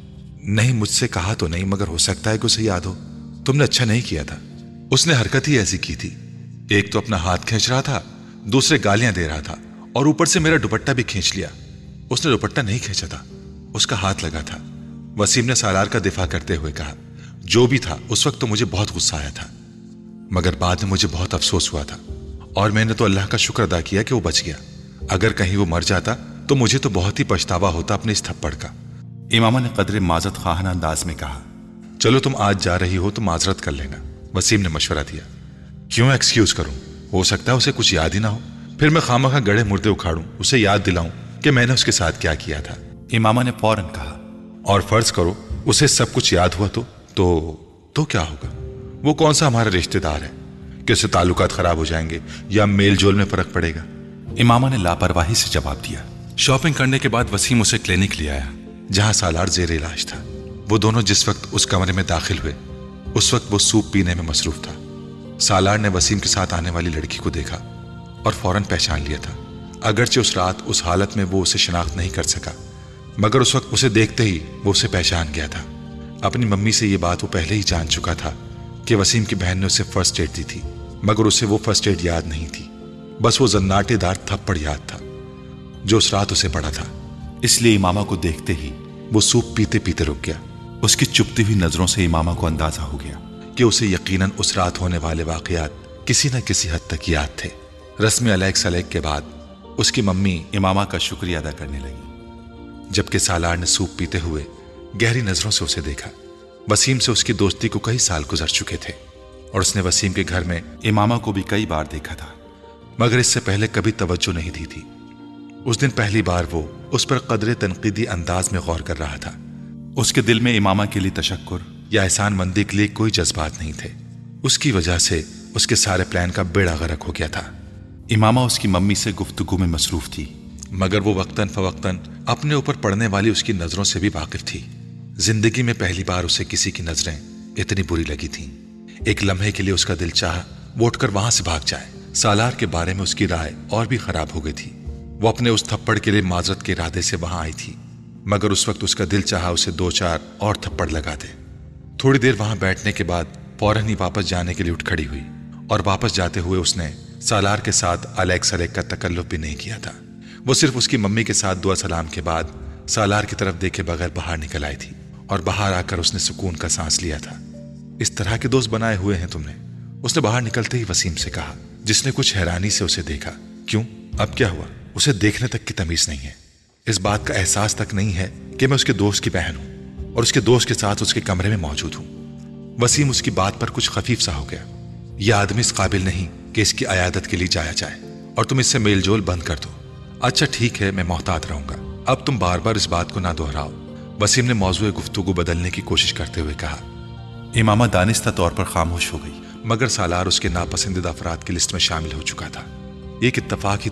نہیں، مجھ سے کہا تو نہیں، مگر ہو سکتا ہے کہ اسے یاد ہو۔ تم نے اچھا نہیں کیا تھا، اس نے حرکت ہی ایسی کی تھی، ایک تو اپنا ہاتھ کھینچ رہا تھا، دوسرے گالیاں دے رہا تھا، اور اوپر سے میرا دوپٹہ بھی کھینچ لیا۔ اس نے دوپٹہ نہیں کھینچا تھا، اس کا ہاتھ لگا تھا۔ وسیم نے سالار کا دفاع کرتے ہوئے کہا، جو بھی تھا اس وقت تو مجھے بہت غصہ آیا تھا، مگر بعد میں مجھے بہت افسوس ہوا تھا، اور میں نے تو اللہ کا شکر ادا کیا کہ وہ بچ گیا۔ اگر کہیں وہ مر جاتا تو مجھے تو بہت ہی پچھتاوا ہوتا اپنے اس تھپڑ کا۔ امامہ نے قدر معذرت خواہانہ انداز میں کہا، چلو تم آج جا رہی ہو تو معذرت کر لینا۔ وسیم نے مشورہ دیا، کیوں ایکسکیوز کروں؟ ہو سکتا ہے اسے کچھ یاد ہی نہ ہو، پھر میں خامخواہ گڑھے مردے اکھاڑوں، اسے یاد دلاؤں کہ میں نے اس کے ساتھ کیا کیا تھا۔ امامہ نے فوراً کہا، اور فرض کرو اسے سب کچھ یاد ہوا تو تو تو کیا ہوگا؟ وہ کون سا ہمارا رشتہ دار ہے کہ اسے تعلقات خراب ہو جائیں گے یا میل جول میں فرق پڑے گا؟ امامہ نے لاپرواہی سے جواب دیا۔ شاپنگ کرنے کے بعد وسیم اسے کلینک لے آیا جہاں سالار زیر علاج تھا۔ وہ دونوں جس وقت اس کمرے میں داخل ہوئے اس وقت وہ سوپ پینے میں مصروف تھا۔ سالار نے وسیم کے ساتھ آنے والی لڑکی کو دیکھا اور فوراً پہچان لیا تھا، اگرچہ اس رات اس حالت میں وہ اسے شناخت نہیں کر سکا، مگر اس وقت اسے دیکھتے ہی وہ اسے پہچان گیا تھا۔ اپنی ممی سے یہ بات وہ پہلے ہی جان چکا تھا کہ وسیم کی بہن نے اسے فرسٹ ایڈ دی تھی، مگر اسے وہ فرسٹ ایڈ یاد نہیں تھی، بس وہ زناٹے دار تھپڑ یاد تھا جو اس رات اسے پڑا تھا۔ اس لیے امامہ کو دیکھتے ہی وہ سوپ پیتے پیتے رک گیا۔ اس کی چپتی ہوئی نظروں سے امامہ کو اندازہ ہو گیا کہ اسے یقیناً اس رات ہونے والے واقعات کسی نہ کسی حد تک یاد تھے۔ رسم علیک سلیک کے بعد اس کی ممی امامہ کا شکریہ ادا کرنے لگی، جبکہ سالار نے سوپ پیتے ہوئے گہری نظروں سے اسے دیکھا۔ وسیم سے اس کی دوستی کو کئی سال گزر چکے تھے اور اس نے وسیم کے گھر میں امامہ کو بھی کئی بار دیکھا تھا، مگر اس سے پہلے کبھی توجہ نہیں دی تھی۔ اس دن پہلی بار وہ اس پر قدر تنقیدی انداز میں غور کر رہا تھا۔ اس کے دل میں امامہ کے لیے تشکر یا احسان مندی کے لیے کوئی جذبات نہیں تھے۔ اس کی وجہ سے اس کے سارے پلان کا بیڑا غرق ہو گیا تھا۔ امامہ اس کی ممی سے گفتگو میں مصروف تھی، مگر وہ وقتاً فوقتاً اپنے اوپر پڑنے والی اس کی نظروں سے بھی واقف تھی۔ زندگی میں پہلی بار اسے کسی کی نظریں اتنی بری لگی تھیں۔ ایک لمحے کے لیے اس کا دل چاہا وہ اٹھ کر وہاں سے بھاگ جائے۔ سالار کے بارے میں اس کی رائے اور بھی خراب ہو گئی تھی۔ وہ اپنے اس تھپڑ کے لیے معذرت کے ارادے سے وہاں آئی تھی، مگر اس وقت اس کا دل چاہا اسے دو چار اور تھپڑ لگا دے۔ تھوڑی دیر وہاں بیٹھنے کے بعد فوراً ہی واپس جانے کے لیے اٹھ کھڑی ہوئی، اور واپس جاتے ہوئے اس نے سالار کے ساتھ الیک سلیک کا تکلف بھی نہیں کیا تھا۔ وہ صرف اس کی ممی کے ساتھ دعا سلام کے بعد سالار کی طرف دیکھے بغیر باہر نکل آئی تھی، اور باہر آ کر اس نے سکون کا سانس لیا تھا۔ اس طرح کے دوست بنائے ہوئے ہیں تم نے؟ اس نے باہر نکلتے ہی وسیم سے کہا، جس نے کچھ حیرانی سے اسے دیکھا۔ کیوں؟ اب کیا ہوا؟ اسے دیکھنے تک کی تمیز نہیں ہے، اس بات کا احساس تک نہیں ہے کہ میں اس کے دوست کی بہن ہوں اور اس کے دوست کے ساتھ اس کے کمرے میں موجود ہوں۔ وسیم اس کی بات پر کچھ خفیف سا ہو گیا۔ یہ آدمی اس قابل نہیں کہ اس کی عیادت کے لیے جایا جائے، اور تم اس سے میل جول بند کر دو۔ اچھا ٹھیک ہے، میں محتاط رہوں گا، اب تم بار بار اس بات کو نہ دہراؤ۔ وسیم نے موضوع گفتگو بدلنے کی کوشش کرتے ہوئے کہا۔ امامہ دانستہ طور پر خاموش ہو گئی، مگر سالار اس کے ناپسندیدہ افراد کی لسٹ میں شامل ہو چکا تھا۔ ایک اتفاق ہی تھا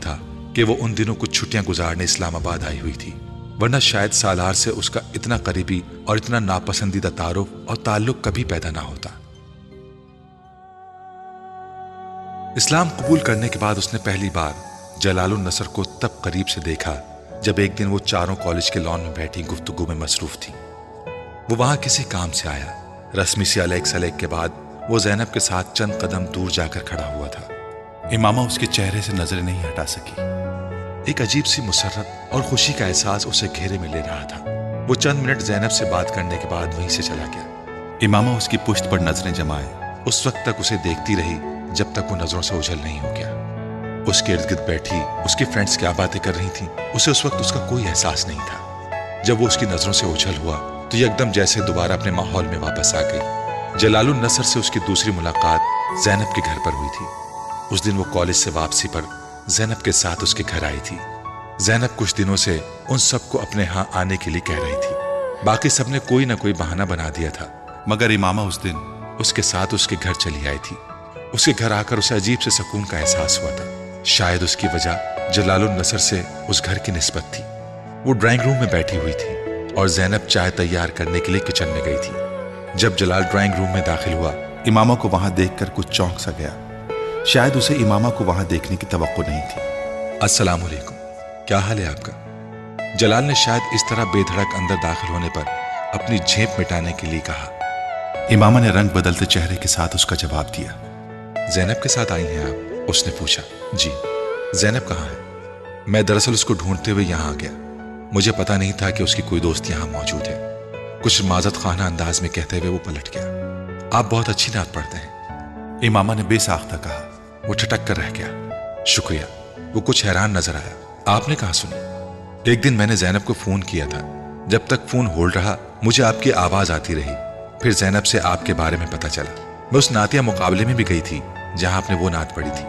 कि वो उन दिनों कुछ छुट्टियां गुजारने इस्लामाबाद आई हुई थी, वरना शायद सालार से उसका इतना करीबी और इतना नापसंदीदा तारुफ और ताल्लुक कभी पैदा ना होता। इस्लाम कबूल करने के बाद उसने पहली बार जलालुन नसर को तब करीब से देखा जब एक दिन वो चारों कॉलेज के लॉन में बैठी गुफ्तगू में मसरूफ थी। वो वहां किसी काम से आया। रस्मी सी अलैक सलैक के बाद वो ज़ैनब के साथ चंद कदम दूर जाकर खड़ा हुआ था। इमामा उसके चेहरे से नजरें नहीं हटा सकी। एक अजीब सी मुसर्रत और खुशी का एहसास उसे घेरे में ले रहा था। वो चंद मिनट ज़ैनब से बात करने के बाद वहीं से चला गया। इमामा उसकी पुश्त पर नजरें जमाए उस वक्त तक उसे देखती रही जब तक वो नजरों से ओझल नहीं हो गया। उसके इर्द गिर्द बैठी उसकी फ्रेंड्स क्या बातें कर रही थीं, उसे उस वक्त उसका कोई एहसास नहीं था। जब वो उसकी नजरों से ओझल हुआ तो एकदम जैसे दोबारा अपने माहौल में वापस आ गई। जलालुन नसर से उसकी दूसरी मुलाकात ज़ैनब के घर पर हुई थी। उस दिन वो कॉलेज से वापसी पर ज़ैनब के साथ उसके घर आई थी। ज़ैनब कुछ दिनों से उन सबको अपने यहाँ आने के लिए कह रही थी। बाकी सबने कोई ना कोई बहाना बना दिया था, मगर इमामा उस दिन उसके साथ उसके घर चली आई थी। उसके घर आकर उसे अजीब से सुकून का एहसास हुआ था। शायद उसकी वजह जलालुन नसर से उस घर की निस्बत थी। वो ड्राइंग रूम में बैठी हुई थी और ज़ैनब चाय तैयार करने के लिए किचन में गई थी। जब जलाल ड्राइंग रूम में दाखिल हुआ, इमामा को वहां देखकर कुछ चौंक सा गया। शायद उसे इमामा को वहां देखने की तवक्को नहीं थी। अस्सलाम वालेकुम, क्या हाल है आपका? जलाल ने शायद इस तरह बेधड़क अंदर दाखिल होने पर अपनी झेप मिटाने के लिए कहा। इमामा ने रंग बदलते चेहरे के साथ उसका जवाब दिया। ज़ैनब के साथ आई हैं आप? उसने पूछा। जी। ज़ैनब कहाँ है? मैं दरअसल उसको ढूंढते हुए यहाँ आ गया। मुझे पता नहीं था कि उसकी कोई दोस्त यहाँ मौजूद है। कुछ माजत खाना अंदाज में कहते हुए वो पलट गया। आप बहुत अच्छी नात पढ़ते हैं, इमामा ने बेसाख्ता कहा। वो ठटक कर रह गया। शुक्रिया। वो कुछ हैरान नजर आया। आपने कहाँ सुनी? एक दिन मैंने ज़ैनब को फोन किया था। जब तक फोन होल्ड रहा मुझे आपकी आवाज आती रही। फिर ज़ैनब से आपके बारे में पता चला। मैं उस नातिया मुकाबले में भी गई थी जहां आपने वो नात पढ़ी थी।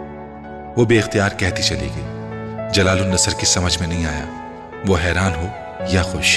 वो बेख्तियार कहती चली गई। जलालुन नसर की समझ में नहीं आया वो हैरान हो या खुश।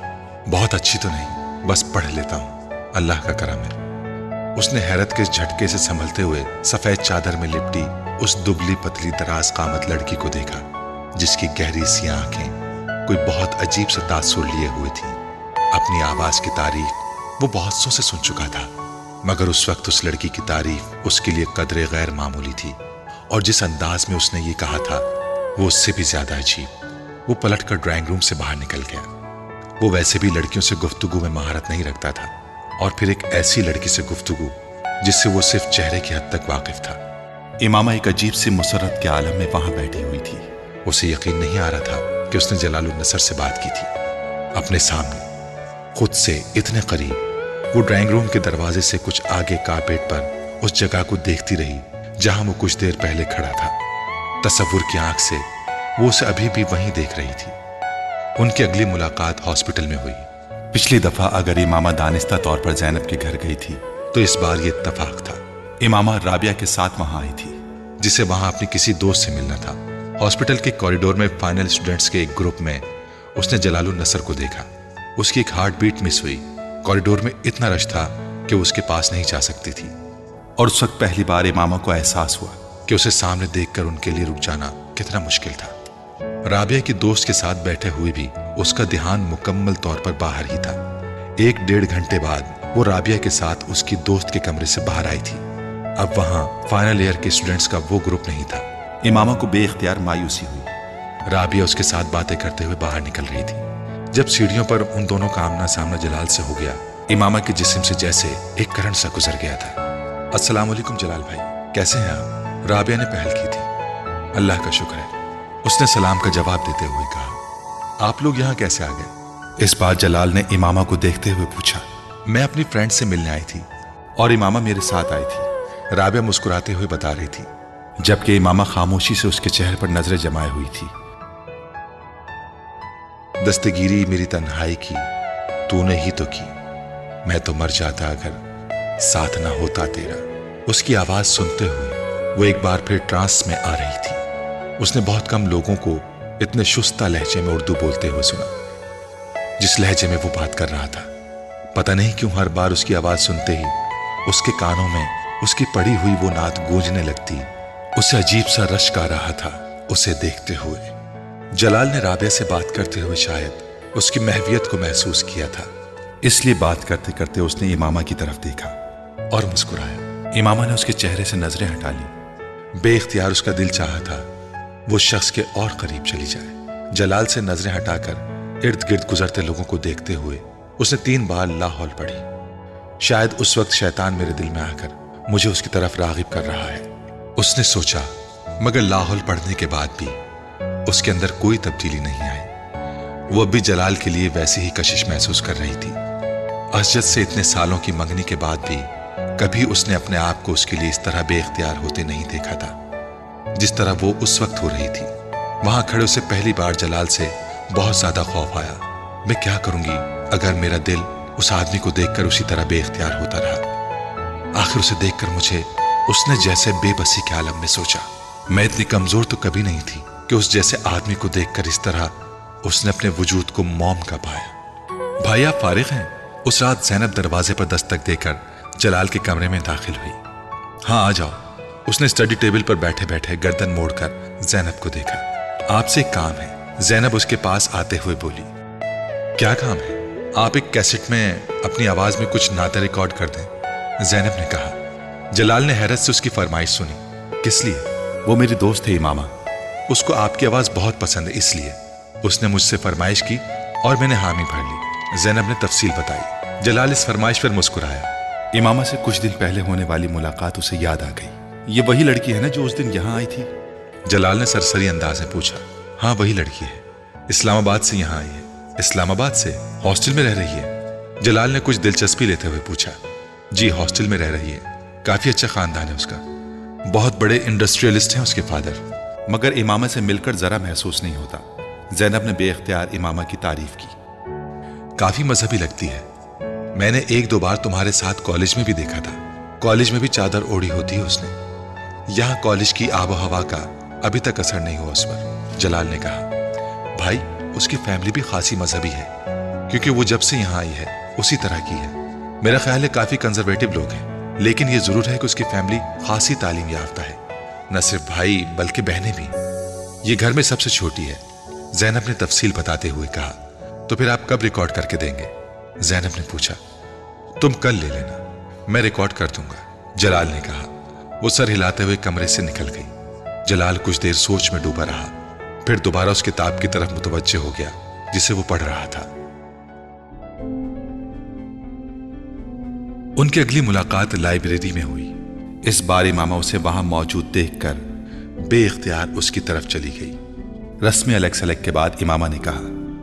बहुत अच्छी तो नहीं, बस पढ़ लेता हूं, अल्लाह का करम है। उसने हैरत के झटके से संभलते हुए सफेद चादर में लिपटी उस दुबली पतली दराज कामत लड़की को देखा, जिसकी गहरी सी आंखें कोई बहुत अजीब सा तासुर लिए हुए थी। अपनी आवाज की तारीफ वो बहुत सौ से सुन चुका था, मगर उस वक्त उस लड़की की तारीफ उसके लिए कदरे गैर मामूली थी। और जिस अंदाज में उसने ये कहा था वो उससे भी ज्यादा अजीब। वो पलटकर ड्राइंग रूम से बाहर निकल गया। वो वैसे भी लड़कियों से गुफ्तगू में महारत नहीं रखता था, और फिर एक ऐसी लड़की से गुफ्तगू जिससे वो सिर्फ चेहरे की हद तक वाकिफ था। इमामा एक अजीब सी मुसर्रत के आलम में वहां बैठी हुई थी। उसे यकीन नहीं आ रहा था कि उसने जलालुन नसर से बात की थी, अपने सामने, खुद से इतने करीब। वो ड्राइंग रूम के दरवाजे से कुछ आगे कारपेट पर उस जगह को देखती रही जहां वो कुछ देर पहले खड़ा था। तसव्वुर की आंख से वो उसे अभी भी वहीं देख रही थी। उनकी अगली मुलाकात हॉस्पिटल में हुई। पिछली दफा अगर इमामा दानिस्ता तौर पर ज़ैनब के घर गई थी तो इस बार ये इत्तफाक था। इमामा राबिया के साथ वहां आई थी, जिसे वहां अपनी किसी दोस्त से मिलना था। हॉस्पिटल के कॉरिडोर में फाइनल स्टूडेंट्स के एक ग्रुप में उसने जलालुन नसर को देखा। उसकी एक हार्ट बीट मिस हुई। कॉरिडोर में इतना रश था कि वो उसके पास नहीं जा सकती थी, और उस वक्त पहली बार इमामा को एहसास हुआ कि उसे सामने देखकर उनके लिए रुक जाना कितना मुश्किल था। राबिया की दोस्त के साथ बैठे हुए भी उसका ध्यान मुकम्मल तौर पर बाहर ही था। एक डेढ़ घंटे बाद वो राबिया के साथ उसकी दोस्त के कमरे से बाहर आई थी। अब वहां फाइनल ईयर के स्टूडेंट्स का वो ग्रुप नहीं था। इमामा को बेइख्तियार मायूसी हुई। राबिया उसके साथ बातें करते हुए बाहर निकल रही थी। जब सीढ़ियों पर उन दोनों का आमना सामना जलाल से हो गया, इमामा के जिस्म से जैसे एक करंट सा गुजर गया था। अस्सलाम वालेकुम जलाल भाई, कैसे हैं आप? राबिया ने पहल की थी। अल्लाह का शुक्र है, उसने सलाम का जवाब देते हुए कहा। आप लोग यहाँ कैसे आ गए? इस बार जलाल ने इमामा को देखते हुए पूछा। मैं अपनी फ्रेंड से मिलने आई थी और इमामा मेरे साथ आई थी, राबिया मुस्कुराते हुए बता रही थी, जबकि इमामा खामोशी से उसके चेहरे पर नजरें जमाए हुई थी। दस्तगीरी मेरी तन्हाई की तूने ही तो की, मैं तो मर जाता अगर साथ ना होता तेरा। उसकी आवाज सुनते हुए वो एक बार फिर ट्रांस में आ रही थी। उसने बहुत कम लोगों को इतने शुस्ता लहजे में उर्दू बोलते हुए सुना जिस लहजे में वो बात कर रहा था। पता नहीं क्यों हर बार उसकी आवाज सुनते ही उसके कानों में उसकी पढ़ी हुई वो नात गूंजने लगती। उसे अजीब सा रश्क आ रहा था اسے دیکھتے ہوئے۔ جلال نے رابعہ سے بات کرتے ہوئے شاید اس کی محویت کو محسوس کیا تھا، اس لیے بات کرتے کرتے اس نے امامہ کی طرف دیکھا اور مسکرایا۔ امامہ نے اس کے چہرے سے نظریں ہٹا لی۔ بے اختیار اس کا دل چاہا تھا وہ شخص کے اور قریب چلی جائے۔ جلال سے نظریں ہٹا کر ارد گرد گزرتے لوگوں کو دیکھتے ہوئے اس نے تین بار لا حول پڑھی۔ شاید اس وقت شیطان میرے دل میں آ کر مجھے اس کی طرف راغب کر رہا ہے، اس نے سوچا، مگر لا حول پڑھنے کے بعد بھی اس کے اندر کوئی تبدیلی نہیں آئی۔ وہ اب بھی جلال کے لیے ویسی ہی کشش محسوس کر رہی تھی۔ اسجد سے اتنے سالوں کی منگنی کے بعد بھی کبھی اس نے اپنے آپ کو اس کے لیے اس طرح بے اختیار ہوتے نہیں دیکھا تھا جس طرح وہ اس وقت ہو رہی تھی۔ وہاں کھڑے اسے پہلی بار جلال سے بہت زیادہ خوف آیا۔ میں کیا کروں گی اگر میرا دل اس آدمی کو دیکھ کر اسی طرح بے اختیار ہوتا رہا؟ آخر اسے دیکھ کر مجھے اس نے جیسے بے بسی کے عالم میں سوچا، میں اتنی کمزور تو کبھی نہیں تھی کہ اس جیسے آدمی کو دیکھ کر اس طرح اس نے اپنے وجود کو موم کا پایا۔ بھائی آپ فارغ ہیں؟ اس رات زینب دروازے پر دستک دے کر جلال کے کمرے میں داخل ہوئی۔ ہاں آ جاؤ۔ اس نے اسٹڈی ٹیبل پر بیٹھے بیٹھے گردن موڑ کر زینب کو دیکھا۔ آپ سے ایک کام ہے۔ زینب اس کے پاس آتے ہوئے بولی۔ کیا کام ہے؟ آپ ایک کیسٹ میں اپنی آواز میں کچھ نعتیں ریکارڈ کر دیں، زینب نے کہا۔ جلال نے حیرت سے اس کی فرمائش سنی۔ کس لیے؟ وہ میری دوست ہے امامہ، اس کو آپ کی آواز بہت پسند ہے، اس لیے اس نے مجھ سے فرمائش کی اور میں نے حامی بھر لی، زینب نے تفصیل بتائی۔ جلال اس فرمائش پر مسکرایا۔ امامہ سے کچھ دن پہلے ہونے والی ملاقات اسے یاد آ گئی۔ یہ وہی لڑکی ہے نا جو اس دن یہاں آئی تھی؟ جلال نے سرسری انداز میں پوچھا۔ ہاں وہی لڑکی ہے، اسلام آباد سے یہاں آئی ہے۔ اسلام آباد سے؟ ہاسٹل میں رہ رہی ہے؟ جلال نے کچھ دلچسپی لیتے ہوئے پوچھا۔ جی ہاسٹل میں رہ رہی ہے، کافی اچھا خاندان ہے اس کا، بہت بڑے انڈسٹریلسٹ ہیں اس کے فادر، مگر امامہ سے مل کر ذرا محسوس نہیں ہوتا، زینب نے بے اختیار امامہ کی تعریف کی۔ کافی مذہبی لگتی ہے، میں نے ایک دو بار تمہارے ساتھ کالج میں بھی دیکھا تھا، کالج میں بھی چادر اوڑھی ہوتی ہے اس نے۔ یہاں کالج کی آب و ہوا کا ابھی تک اثر نہیں ہوا اس پر، جلال نے کہا۔ بھائی اس کی فیملی بھی خاصی مذہبی ہے، کیونکہ وہ جب سے یہاں آئی ہے اسی طرح کی ہے۔ میرا خیال ہے کافی کنزرویٹو لوگ ہیں، لیکن یہ ضرور ہے کہ اس کی فیملی خاصی تعلیم یافتہ ہے، نہ صرف بھائی بلکہ بہنیں بھی۔ یہ گھر میں سب سے چھوٹی ہے، زینب نے تفصیل بتاتے ہوئے کہا۔ تو پھر آپ کب ریکارڈ کر کے دیں گے؟ زینب نے پوچھا۔ تم کل لے لینا، میں ریکارڈ کر دوں گا، جلال نے کہا۔ وہ سر ہلاتے ہوئے کمرے سے نکل گئی۔ جلال کچھ دیر سوچ میں ڈوبا رہا، پھر دوبارہ اس کتاب کی طرف متوجہ ہو گیا جسے وہ پڑھ رہا تھا۔ ان کی اگلی ملاقات لائبریری میں ہوئی۔ اس بار امامہ اسے وہاں موجود دیکھ کر بے اختیار اس کی طرف چلی گئی۔ رسمی الیک سلیک کے بعد امامہ نے کہا،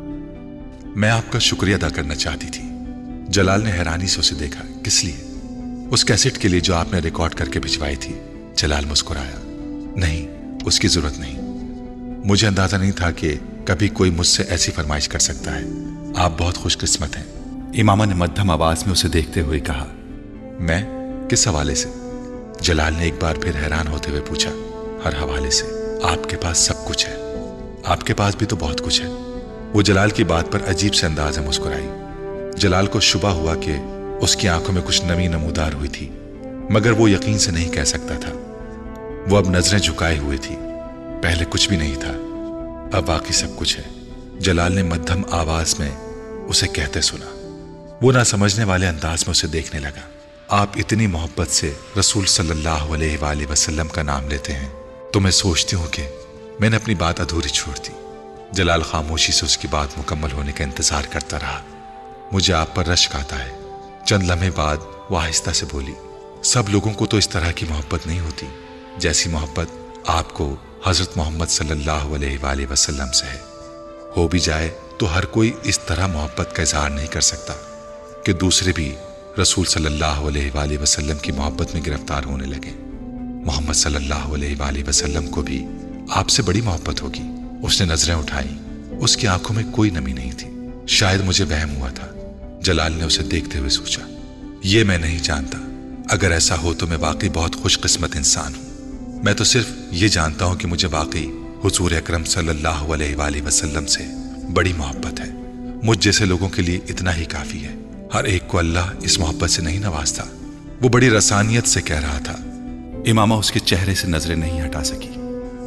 میں آپ کا شکریہ ادا کرنا چاہتی تھی۔ جلال نے حیرانی سے اسے دیکھا۔ کس لیے؟ اس کیسٹ کے لیے جو آپ نے ریکارڈ کر کے بھجوائی تھی، جلال مسکرایا۔ نہیں، اس کی ضرورت نہیں، مجھے اندازہ نہیں تھا کہ کبھی کوئی مجھ سے ایسی فرمائش کر سکتا ہے، آپ بہت خوش قسمت ہیں، امامہ نے مدھم آواز میں اسے دیکھتے ہوئے کہا۔ میں؟ کس حوالے سے؟ جلال نے ایک بار پھر حیران ہوتے ہوئے پوچھا۔ ہر حوالے سے، آپ کے پاس سب کچھ ہے، آپ کے پاس بھی تو بہت کچھ ہے۔ وہ جلال کی بات پر عجیب سے انداز میں مسکرائی۔ جلال کو شبہ ہوا کہ اس کی آنکھوں میں کچھ نمی نمودار ہوئی تھی، مگر وہ یقین سے نہیں کہہ سکتا تھا۔ وہ اب نظریں جھکائے ہوئے تھی، پہلے کچھ بھی نہیں تھا، اب واقعی سب کچھ ہے، جلال نے مدھم آواز میں اسے کہتے سنا۔ وہ نہ سمجھنے والے انداز میں اسے دیکھنے لگا۔ آپ اتنی محبت سے رسول صلی اللہ علیہ وآلہ وسلم کا نام لیتے ہیں تو میں سوچتی ہوں کہ میں نے اپنی بات ادھوری چھوڑ دی۔ جلال خاموشی سے اس کی بات مکمل ہونے کا انتظار کرتا رہا۔ مجھے آپ پر رشک آتا ہے۔ چند لمحے بعد وہ آہستہ سے بولی، سب لوگوں کو تو اس طرح کی محبت نہیں ہوتی جیسی محبت آپ کو حضرت محمد صلی اللہ علیہ وآلہ وسلم سے ہے۔ ہو بھی جائے تو ہر کوئی اس طرح محبت کا اظہار نہیں کر سکتا کہ دوسرے بھی رسول صلی اللہ علیہ وآلہ وسلم کی محبت میں گرفتار ہونے لگے۔ محمد صلی اللہ علیہ وآلہ وسلم کو بھی آپ سے بڑی محبت ہوگی۔ اس نے نظریں اٹھائیں، اس کی آنکھوں میں کوئی نمی نہیں تھی۔ شاید مجھے وہم ہوا تھا، جلال نے اسے دیکھتے ہوئے سوچا۔ یہ میں نہیں جانتا، اگر ایسا ہو تو میں واقعی بہت خوش قسمت انسان ہوں۔ میں تو صرف یہ جانتا ہوں کہ مجھے واقعی حضور اکرم صلی اللہ علیہ وآلہ وسلم سے بڑی محبت ہے۔ مجھ جیسے لوگوں کے لیے اتنا ہی کافی ہے، ہر ایک کو اللہ اس محبت سے نہیں نوازتا۔ وہ بڑی رسانیت سے کہہ رہا تھا۔ امامہ اس کے چہرے سے نظریں نہیں ہٹا سکی۔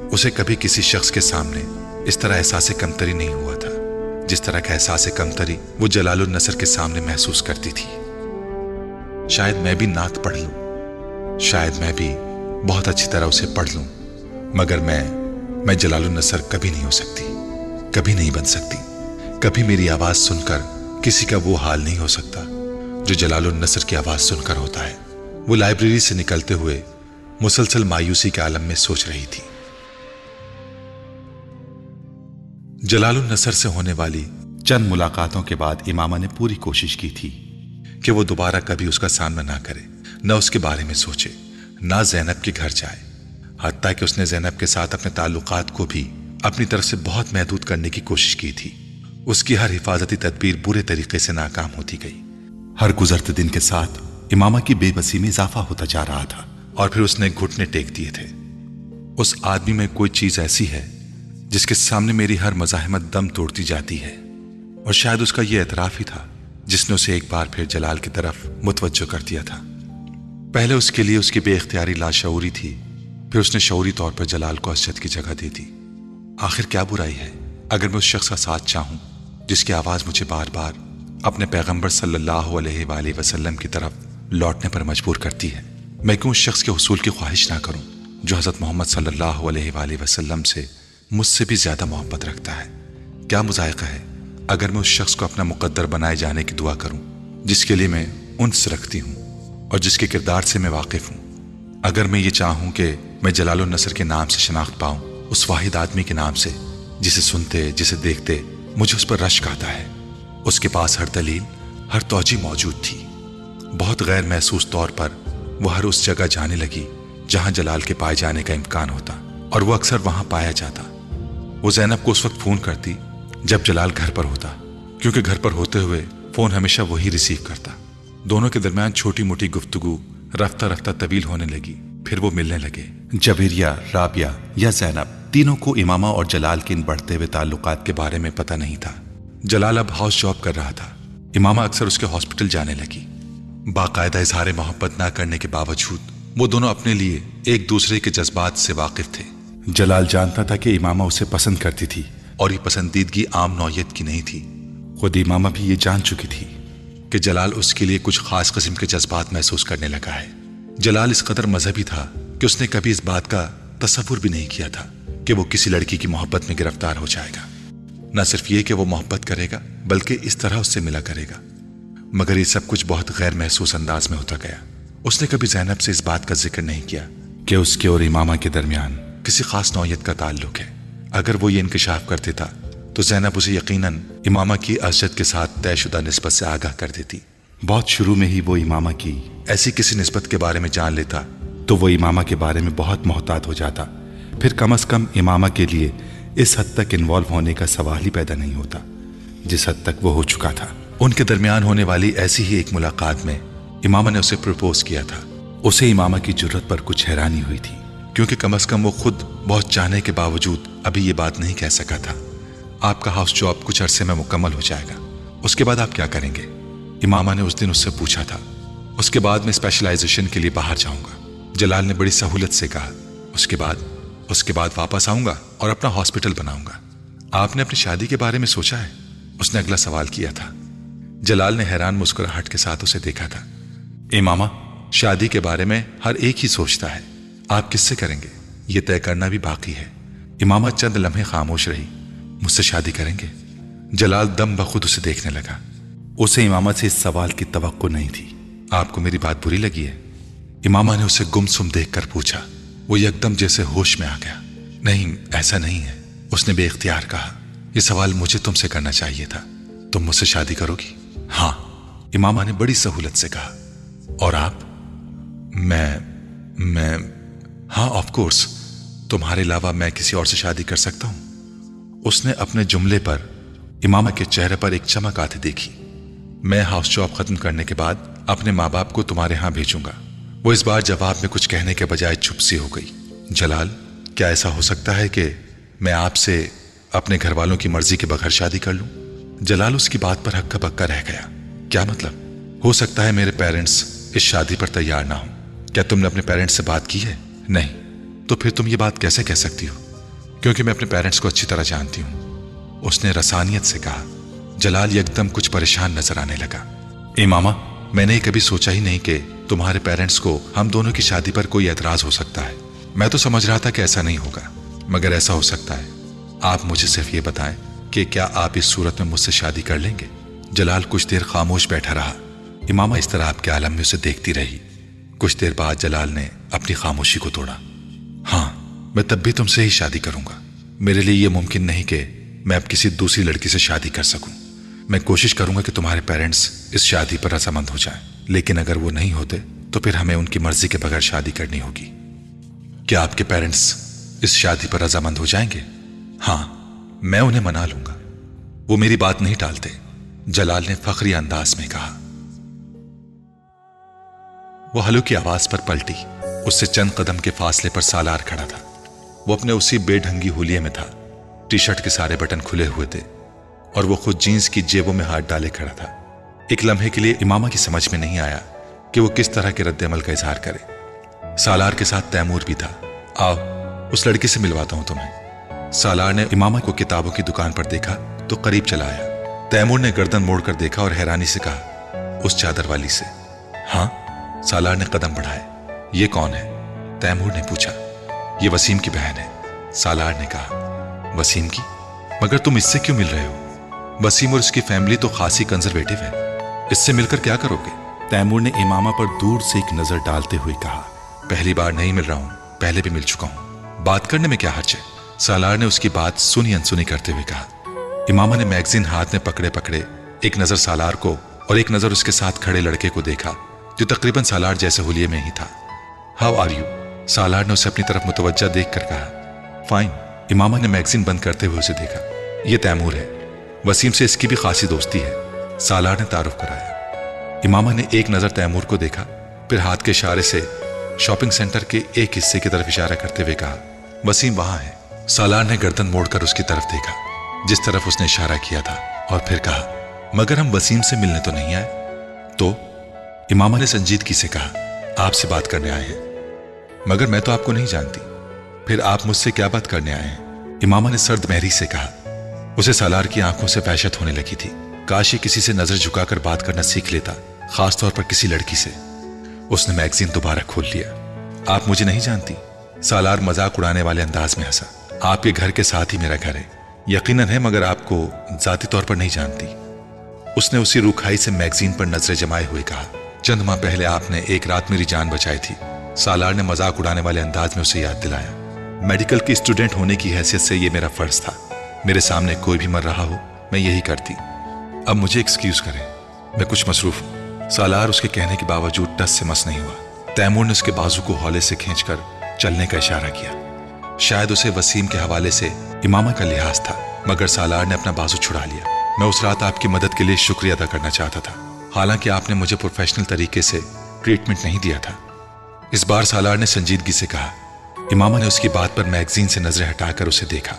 اسے کبھی کسی شخص کے سامنے اس طرح احساس کمتری نہیں ہوا تھا جس طرح کا احساس کمتری وہ جلال النصر کے سامنے محسوس کرتی تھی۔ شاید میں بھی نعت پڑھ لوں، شاید میں بھی بہت اچھی طرح اسے پڑھ لوں، مگر میں میں جلال النصر کبھی نہیں ہو سکتی، کبھی نہیں بن سکتی۔ کبھی میری آواز سن کر کسی کا وہ حال نہیں ہو سکتا جو جلال النصر کی آواز سن کر ہوتا ہے۔ وہ لائبریری سے نکلتے ہوئے مسلسل مایوسی کے عالم میں سوچ رہی تھی۔ جلال النصر سے ہونے والی چند ملاقاتوں کے بعد امامہ نے پوری کوشش کی تھی کہ وہ دوبارہ کبھی اس کا سامنا نہ کرے، نہ اس کے بارے میں سوچے، نہ زینب کے گھر جائے۔ حتیٰ کہ اس نے زینب کے ساتھ اپنے تعلقات کو بھی اپنی طرف سے بہت محدود کرنے کی کوشش کی تھی۔ اس کی ہر حفاظتی تدبیر برے طریقے سے ناکام ہوتی گئی۔ ہر گزرتے دن کے ساتھ امامہ کی بے بسی میں اضافہ ہوتا جا رہا تھا، اور پھر اس نے گھٹنے ٹیک دیے تھے۔ اس آدمی میں کوئی چیز ایسی ہے جس کے سامنے میری ہر مزاحمت دم توڑتی جاتی ہے، اور شاید اس کا یہ اعتراف ہی تھا جس نے اسے ایک بار پھر جلال کی طرف متوجہ کر دیا تھا۔ پہلے اس کے لیے اس کی بے اختیاری لاشعوری تھی، پھر اس نے شعوری طور پر جلال کو اسجد کی جگہ دے دی۔ آخر کیا برائی ہے اگر میں اس شخص کا ساتھ چاہوں جس کی آواز مجھے بار بار اپنے پیغمبر صلی اللہ علیہ وآلہ وسلم کی طرف لوٹنے پر مجبور کرتی ہے؟ میں کیوں اس شخص کے حصول کی خواہش نہ کروں جو حضرت محمد صلی اللہ علیہ وآلہ وسلم سے مجھ سے بھی زیادہ محبت رکھتا ہے؟ کیا مذائقہ ہے اگر میں اس شخص کو اپنا مقدر بنائے جانے کی دعا کروں جس کے لیے میں انس رکھتی ہوں اور جس کے کردار سے میں واقف ہوں؟ اگر میں یہ چاہوں کہ میں جلال النصر کے نام سے شناخت پاؤں، اس واحد آدمی کے نام سے جسے سنتے جسے دیکھتے مجھے اس پر رشک آتا ہے، اس کے پاس ہر دلیل، ہر توجہ موجود تھی۔ بہت غیر محسوس طور پر وہ ہر اس جگہ جانے لگی جہاں جلال کے پائے جانے کا امکان ہوتا، اور وہ اکثر وہاں پایا جاتا۔ وہ زینب کو اس وقت فون کرتی جب جلال گھر پر ہوتا، کیونکہ گھر پر ہوتے ہوئے فون ہمیشہ وہی ریسیو کرتا۔ دونوں کے درمیان چھوٹی موٹی گفتگو رفتہ رفتہ طویل ہونے لگی، پھر وہ ملنے لگے۔ جویریہ، رابعہ یا زینب، تینوں کو امامہ اور جلال کے ان بڑھتے ہوئے تعلقات کے بارے میں پتہ نہیں تھا۔ جلال اب ہاؤس جاب کر رہا تھا، امامہ اکثر اس کے ہاسپٹل جانے لگی۔ باقاعدہ اظہار محبت نہ کرنے کے باوجود وہ دونوں اپنے لیے ایک دوسرے کے جذبات سے واقف تھے۔ جلال جانتا تھا کہ امامہ اسے پسند کرتی تھی، اور یہ پسندیدگی عام نوعیت کی نہیں تھی۔ خود امامہ بھی یہ جان چکی تھی کہ جلال اس کے لیے کچھ خاص قسم کے جذبات محسوس کرنے لگا ہے۔ جلال اس قدر مذہبی تھا کہ اس نے کبھی اس بات کا تصور بھی نہیں کیا تھا کہ وہ کسی لڑکی کی محبت میں گرفتار ہو جائے گا۔ نہ صرف یہ کہ وہ محبت کرے گا بلکہ اس طرح اس سے ملا کرے گا، مگر یہ سب کچھ بہت غیر محسوس انداز میں ہوتا گیا۔ اس نے کبھی زینب سے اس بات کا ذکر نہیں کیا کہ اس کے اور امامہ کے درمیان کسی خاص نوعیت کا تعلق ہے۔ اگر وہ یہ انکشاف کر دیتا تو زینب اسے یقیناً امامہ کی اسجد کے ساتھ طے شدہ نسبت سے آگاہ کر دیتی۔ بہت شروع میں ہی وہ امامہ کی ایسی کسی نسبت کے بارے میں جان لیتا تو وہ امامہ کے بارے میں بہت محتاط ہو جاتا، پھر کم از کم امامہ کے لیے اس حد تک انوالو ہونے کا سوال ہی پیدا نہیں ہوتا جس حد تک وہ ہو چکا تھا۔ ان کے درمیان ہونے والی ایسی ہی ایک ملاقات میں امامہ نے اسے پروپوز کیا تھا۔ اسے امامہ کی جرت پر کچھ حیرانی ہوئی تھی، کیونکہ کم از کم وہ خود بہت چاہنے کے باوجود ابھی یہ بات نہیں کہہ سکا تھا۔ آپ کا ہاؤس جاب کچھ عرصے میں مکمل ہو جائے گا، اس کے بعد آپ کیا کریں گے؟ امامہ نے اس دن اس سے پوچھا تھا۔ اس کے بعد میں اسپیشلائزیشن کے لیے باہر جاؤں گا، جلال نے بڑی سہولت سے کہا۔ اس کے بعد اس کے بعد واپس آؤں گا اور اپنا ہاسپٹل بناؤں گا۔ آپ نے اپنی شادی کے بارے میں سوچا ہے؟ اس نے اگلا سوال کیا تھا۔ جلال نے حیران مسکراہٹ کے ساتھ اسے دیکھا تھا۔ امامہ، شادی کے بارے میں ہر ایک ہی سوچتا ہے، آپ کس سے کریں گے یہ طے کرنا بھی باقی ہے۔ امامہ چند لمحے خاموش رہی۔ مجھ سے شادی کریں گے؟ جلال دم بخود اسے دیکھنے لگا۔ اسے امامہ سے اس سوال کی توقع نہیں تھی۔ آپ کو میری بات بری لگی ہے؟ امامہ نے اسے گم سم دیکھ کر پوچھا۔ وہ یکدم جیسے ہوش میں آ گیا۔ نہیں، ایسا نہیں ہے، اس نے بے اختیار کہا۔ یہ سوال مجھے تم سے کرنا چاہیے تھا۔ تم مجھ سے شادی کرو گی؟ ہاں، امامہ نے بڑی سہولت سے کہا۔ اور آپ؟ میں میں ہاں آف کورس، تمہارے علاوہ میں کسی اور سے شادی کر سکتا ہوں؟ اس نے اپنے جملے پر امامہ کے چہرے پر ایک چمک آتے دیکھی۔ میں ہاؤس جاب ختم کرنے کے بعد اپنے ماں باپ کو تمہارے ہاں بھیجوں گا۔ وہ اس بار جواب میں کچھ کہنے کے بجائے چپ سی ہو گئی۔ جلال، کیا ایسا ہو سکتا ہے کہ میں آپ سے اپنے گھر والوں کی مرضی کے بغیر شادی کر لوں؟ جلال اس کی بات پر ہکا بکا رہ گیا۔ کیا مطلب؟ ہو سکتا ہے میرے پیرنٹس اس شادی پر تیار نہ ہوں۔ کیا تم نے اپنے پیرنٹس سے بات کی ہے؟ نہیں۔ تو پھر تم یہ بات کیسے کہہ سکتی ہو؟ क्योंकि मैं अपने पेरेंट्स को अच्छी तरह जानती हूं। उसने रसानियत से कहा। जलाल एकदम कुछ परेशान नजर आने लगा। ए मामा, मैंने कभी सोचा ही नहीं कि तुम्हारे पेरेंट्स को हम दोनों की शादी पर कोई एतराज हो सकता है। मैं तो समझ रहा था कि ऐसा नहीं होगा, मगर ऐसा हो सकता है। आप मुझे सिर्फ ये बताएं कि क्या आप इस सूरत में मुझसे शादी कर लेंगे? जलाल कुछ देर खामोश बैठा रहा। इमामा इस तरह आपके आलम में उसे देखती रही। कुछ देर बाद जलाल ने अपनी खामोशी को तोड़ा। हाँ, मैं तब भी तुमसे ही शादी करूंगा। मेरे लिए यह मुमकिन नहीं कि मैं अब किसी दूसरी लड़की से शादी कर सकूं। मैं कोशिश करूंगा कि तुम्हारे पेरेंट्स इस शादी पर रजामंद हो जाएं, लेकिन अगर वो नहीं होते तो फिर हमें उनकी मर्जी के बगैर शादी करनी होगी। क्या आपके पेरेंट्स इस शादी पर रजामंद हो जाएंगे? हाँ, मैं उन्हें मना लूंगा। वो मेरी बात नहीं टालते, जलाल ने फखरी अंदाज में कहा। वो हलू की आवाज पर पलटी। उससे चंद कदम के फासले पर सालार खड़ा था। वो अपने उसी बेढंगी हुलिये में था। टी शर्ट के सारे बटन खुले हुए थे और वो खुद जीन्स की जेबों में हाथ डाले खड़ा था। एक लम्हे के लिए इमामा की समझ में नहीं आया कि वो किस तरह के रद्द-ए-अमल का इजहार करे। सालार के साथ तैमूर भी था। आओ, उस लड़की से मिलवाता हूं तुम्हें। सालार ने इमामा को किताबों की दुकान पर देखा तो करीब चला आया। तैमूर ने गर्दन मोड़कर देखा और हैरानी से कहा, उस चादर वाली से? हाँ। सालार ने कदम बढ़ाए। ये कौन है? तैमूर ने पूछा। ये वसीम की बहन है, सालार ने कहा। वसीम की? मगर तुम इससे क्यों मिल रहे हो? वसीम और उसकी फैमिली तो खासी कंजर्वेटिव है, इससे मिलकर क्या करोगे? तैमूर ने इमामा पर दूर से एक नजर डालते हुए कहा। पहली बार नहीं मिल रहा हूं, पहले भी मिल चुका हूं। बात करने में क्या हर्ज है? सालार ने उसकी बात सुनी अनसुनी करते हुए कहा। इमामा ने मैगजीन हाथ में पकड़े पकड़े एक नजर सालार को और एक नजर उसके साथ खड़े लड़के को देखा जो तकरीबन सालार जैसे हुलिये में ही था। How are you? सालार ने उसे अपनी तरफ मुतवज्जा देखकर कहा। फाइन। इमामा ने मैगजीन बंद करते हुए उसे देखा। यह तैमूर है, वसीम से इसकी भी खासी दोस्ती है, सालार ने तारुफ कराया। इमामा ने एक नजर तैमूर को देखा, फिर हाथ के इशारे से शॉपिंग सेंटर के एक हिस्से की तरफ इशारा करते हुए कहा, वसीम वहां है। सालार ने गर्दन मोड़कर उसकी तरफ देखा जिस तरफ उसने इशारा किया था और फिर कहा, मगर हम वसीम से मिलने तो नहीं आए। तो इमामा ने संजीदगी से कहा, आपसे बात करने आए हैं। मगर मैं तो आपको नहीं जानती, फिर आप मुझसे क्या बात करने आए हैं? इमामा ने सर्द महरी से कहा। उसे सालार की आंखों से वहशत होने लगी थी। काश ये किसी से नजर झुकाकर बात करना सीख लेता, खासतौर पर किसी लड़की से। उसने मैगजीन दोबारा खोल लिया। आप मुझे नहीं जानती? सालार मजाक उड़ाने वाले अंदाज में हंसा। आपके घर के साथ ही मेरा घर है, यकीनन है, मगर आपको जाती तौर पर नहीं जानती। उसने उसी रूखाई से मैगजीन पर नजरें जमाए हुए कहा, चंद माह पहले आपने एक रात मेरी जान बचाई थी। सालार ने मजाक उड़ाने वाले अंदाज में उसे याद दिलाया। मेडिकल की स्टूडेंट होने की हैसियत से यह मेरा फर्ज था। मेरे सामने कोई भी मर रहा हो, मैं यही करती। अब मुझे एक्सक्यूज करें, मैं कुछ मसरूफ हूं। सालार उसके कहने के बावजूद टस से मस नहीं हुआ। तैमूर ने उसके बाजू को हौले से खींचकर चलने का इशारा किया। शायद उसे वसीम के हवाले से इमामा का लिहाज था, मगर सालार ने अपना बाजू छुड़ा लिया। मैं उस रात आपकी मदद के लिए शुक्रिया अदा करना चाहता था, हालांकि आपने मुझे प्रोफेशनल तरीके से ट्रीटमेंट नहीं दिया था। इस बार सालार ने संजीदगी से कहा। इमामा ने उसकी बात पर मैगजीन से नजरें हटाकर उसे देखा।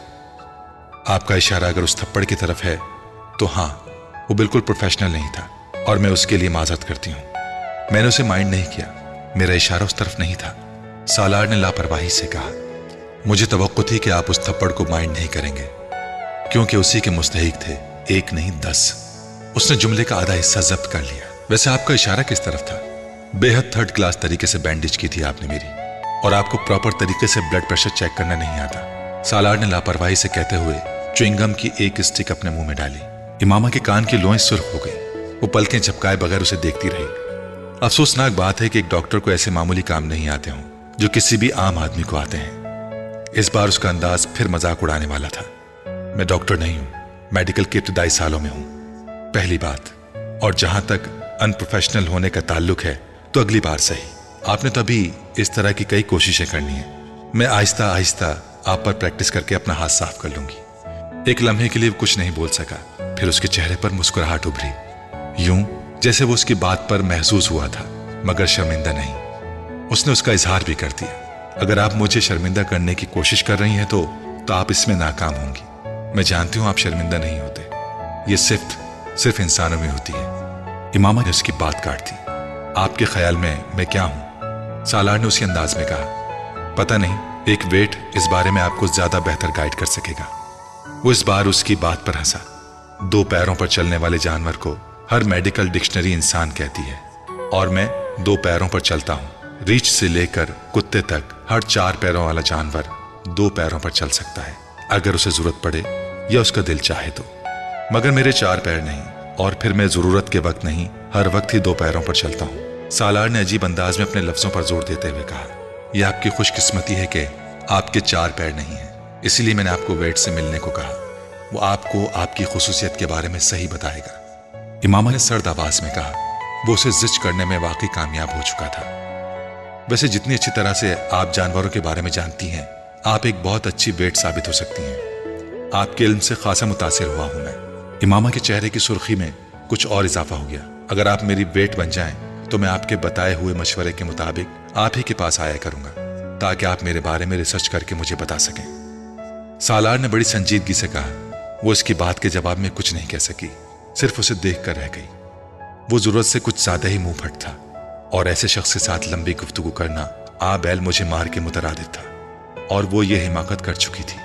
आपका इशारा अगर उस थप्पड़ की तरफ है तो हाँ, वो बिल्कुल प्रोफेशनल नहीं था और मैं उसके लिए माजरत करती हूँ। मैंने उसे माइंड नहीं किया, मेरा इशारा उस तरफ नहीं था। सालार ने लापरवाही से कहा। मुझे तवक्को थी कि आप उस थप्पड़ को माइंड नहीं करेंगे, क्योंकि उसी के मुस्तहिक थे, एक नहीं दस। उसने जुमले का आधा हिस्सा जब्त कर लिया। वैसे आपका इशारा किस तरफ था? बेहद थर्ड क्लास तरीके से बैंडेज की थी आपने मेरी, और आपको प्रॉपर तरीके से ब्लड प्रेशर चेक करना नहीं आता। सालार ने लापरवाही से कहते हुए च्युइंगम की एक स्टिक अपने मुंह में डाली। इमामा के कान की लोएं सुर्ख हो गई। वो पलकें झपकाए बगैर उसे देखती रही। अफसोसनाक बात है कि एक डॉक्टर को ऐसे मामूली काम नहीं आते हों जो किसी भी आम आदमी को आते हैं। इस बार उसका अंदाज फिर मजाक उड़ाने वाला था। मैं डॉक्टर नहीं हूं, मेडिकल के इब्तिदाई सालों में हूं, पहली बात। और जहां तक अनप्रोफेशनल होने का ताल्लुक है तो अगली बार सही। आपने तो अभी इस तरह की कई कोशिशें करनी है। मैं आहिस्ता आहिस्ता आप पर प्रैक्टिस करके अपना हाथ साफ कर लूंगी। एक लम्हे के लिए कुछ नहीं बोल सका, फिर उसके चेहरे पर मुस्कुराहट उभरी, यूं जैसे वो उसकी बात पर महसूस हुआ था, मगर शर्मिंदा नहीं। उसने उसका इजहार भी कर दिया। अगर आप मुझे शर्मिंदा करने की कोशिश कर रही हैं तो, तो आप इसमें नाकाम होंगी। मैं जानती हूं आप शर्मिंदा नहीं होते, ये सिर्फ सिर्फ इंसानों में होती है। इमामा ने उसकी बात काट दी। आपके ख्याल में मैं क्या हूं? सालार ने उसी अंदाज में कहा। पता नहीं, एक वेट इस बारे में आपको ज्यादा बेहतर गाइड कर सकेगा। वो इस बार उसकी बात पर हंसा। दो पैरों पर चलने वाले जानवर को हर मेडिकल डिक्शनरी इंसान कहती है, और मैं दो पैरों पर चलता हूं। रीछ से लेकर कुत्ते तक हर चार पैरों वाला जानवर दो पैरों पर चल सकता है, अगर उसे जरूरत पड़े या उसका दिल चाहे तो। मगर मेरे चार पैर नहीं, और फिर मैं जरूरत के वक्त नहीं, हर वक्त ही दो पैरों पर चलता हूं। सालार ने अजीब अंदाज में अपने लफ्जों पर जोर देते हुए कहा, यह आपकी खुशकिस्मती है कि आपके चार पैर नहीं हैं, इसलिए मैंने आपको वेट से मिलने को कहा। वो आपको आपकी खुसूसियत के बारे में सही बताएगा। इमामा ने सर्द आवाज में कहा। वो उसे जिच करने में वाकई कामयाब हो चुका था। वैसे जितनी अच्छी तरह से आप जानवरों के बारे में जानती हैं, आप एक बहुत अच्छी वेट साबित हो सकती हैं। आपके इल्म से खासा मुतासिर हुआ हूं मैं। इमामा के चेहरे की सुर्खी में कुछ और इजाफा हो गया। अगर आप मेरी वेट बन जाएं तो मैं आपके बताए हुए मशवरे के मुताबिक आप ही के पास आया करूंगा, ताकि आप मेरे बारे में रिसर्च करके मुझे बता सकें। सालार ने बड़ी संजीदगी से कहा। वो इसकी बात के जवाब में कुछ नहीं कह सकी, सिर्फ उसे देख कर रह गई। वो जरूरत से कुछ ज्यादा ही मुंह फट था, और ऐसे शख्स के साथ लंबी गुफ्तगू करना आ बैल मुझे मार के मुतरादिद था, और वो ये हिमाकत कर चुकी थी।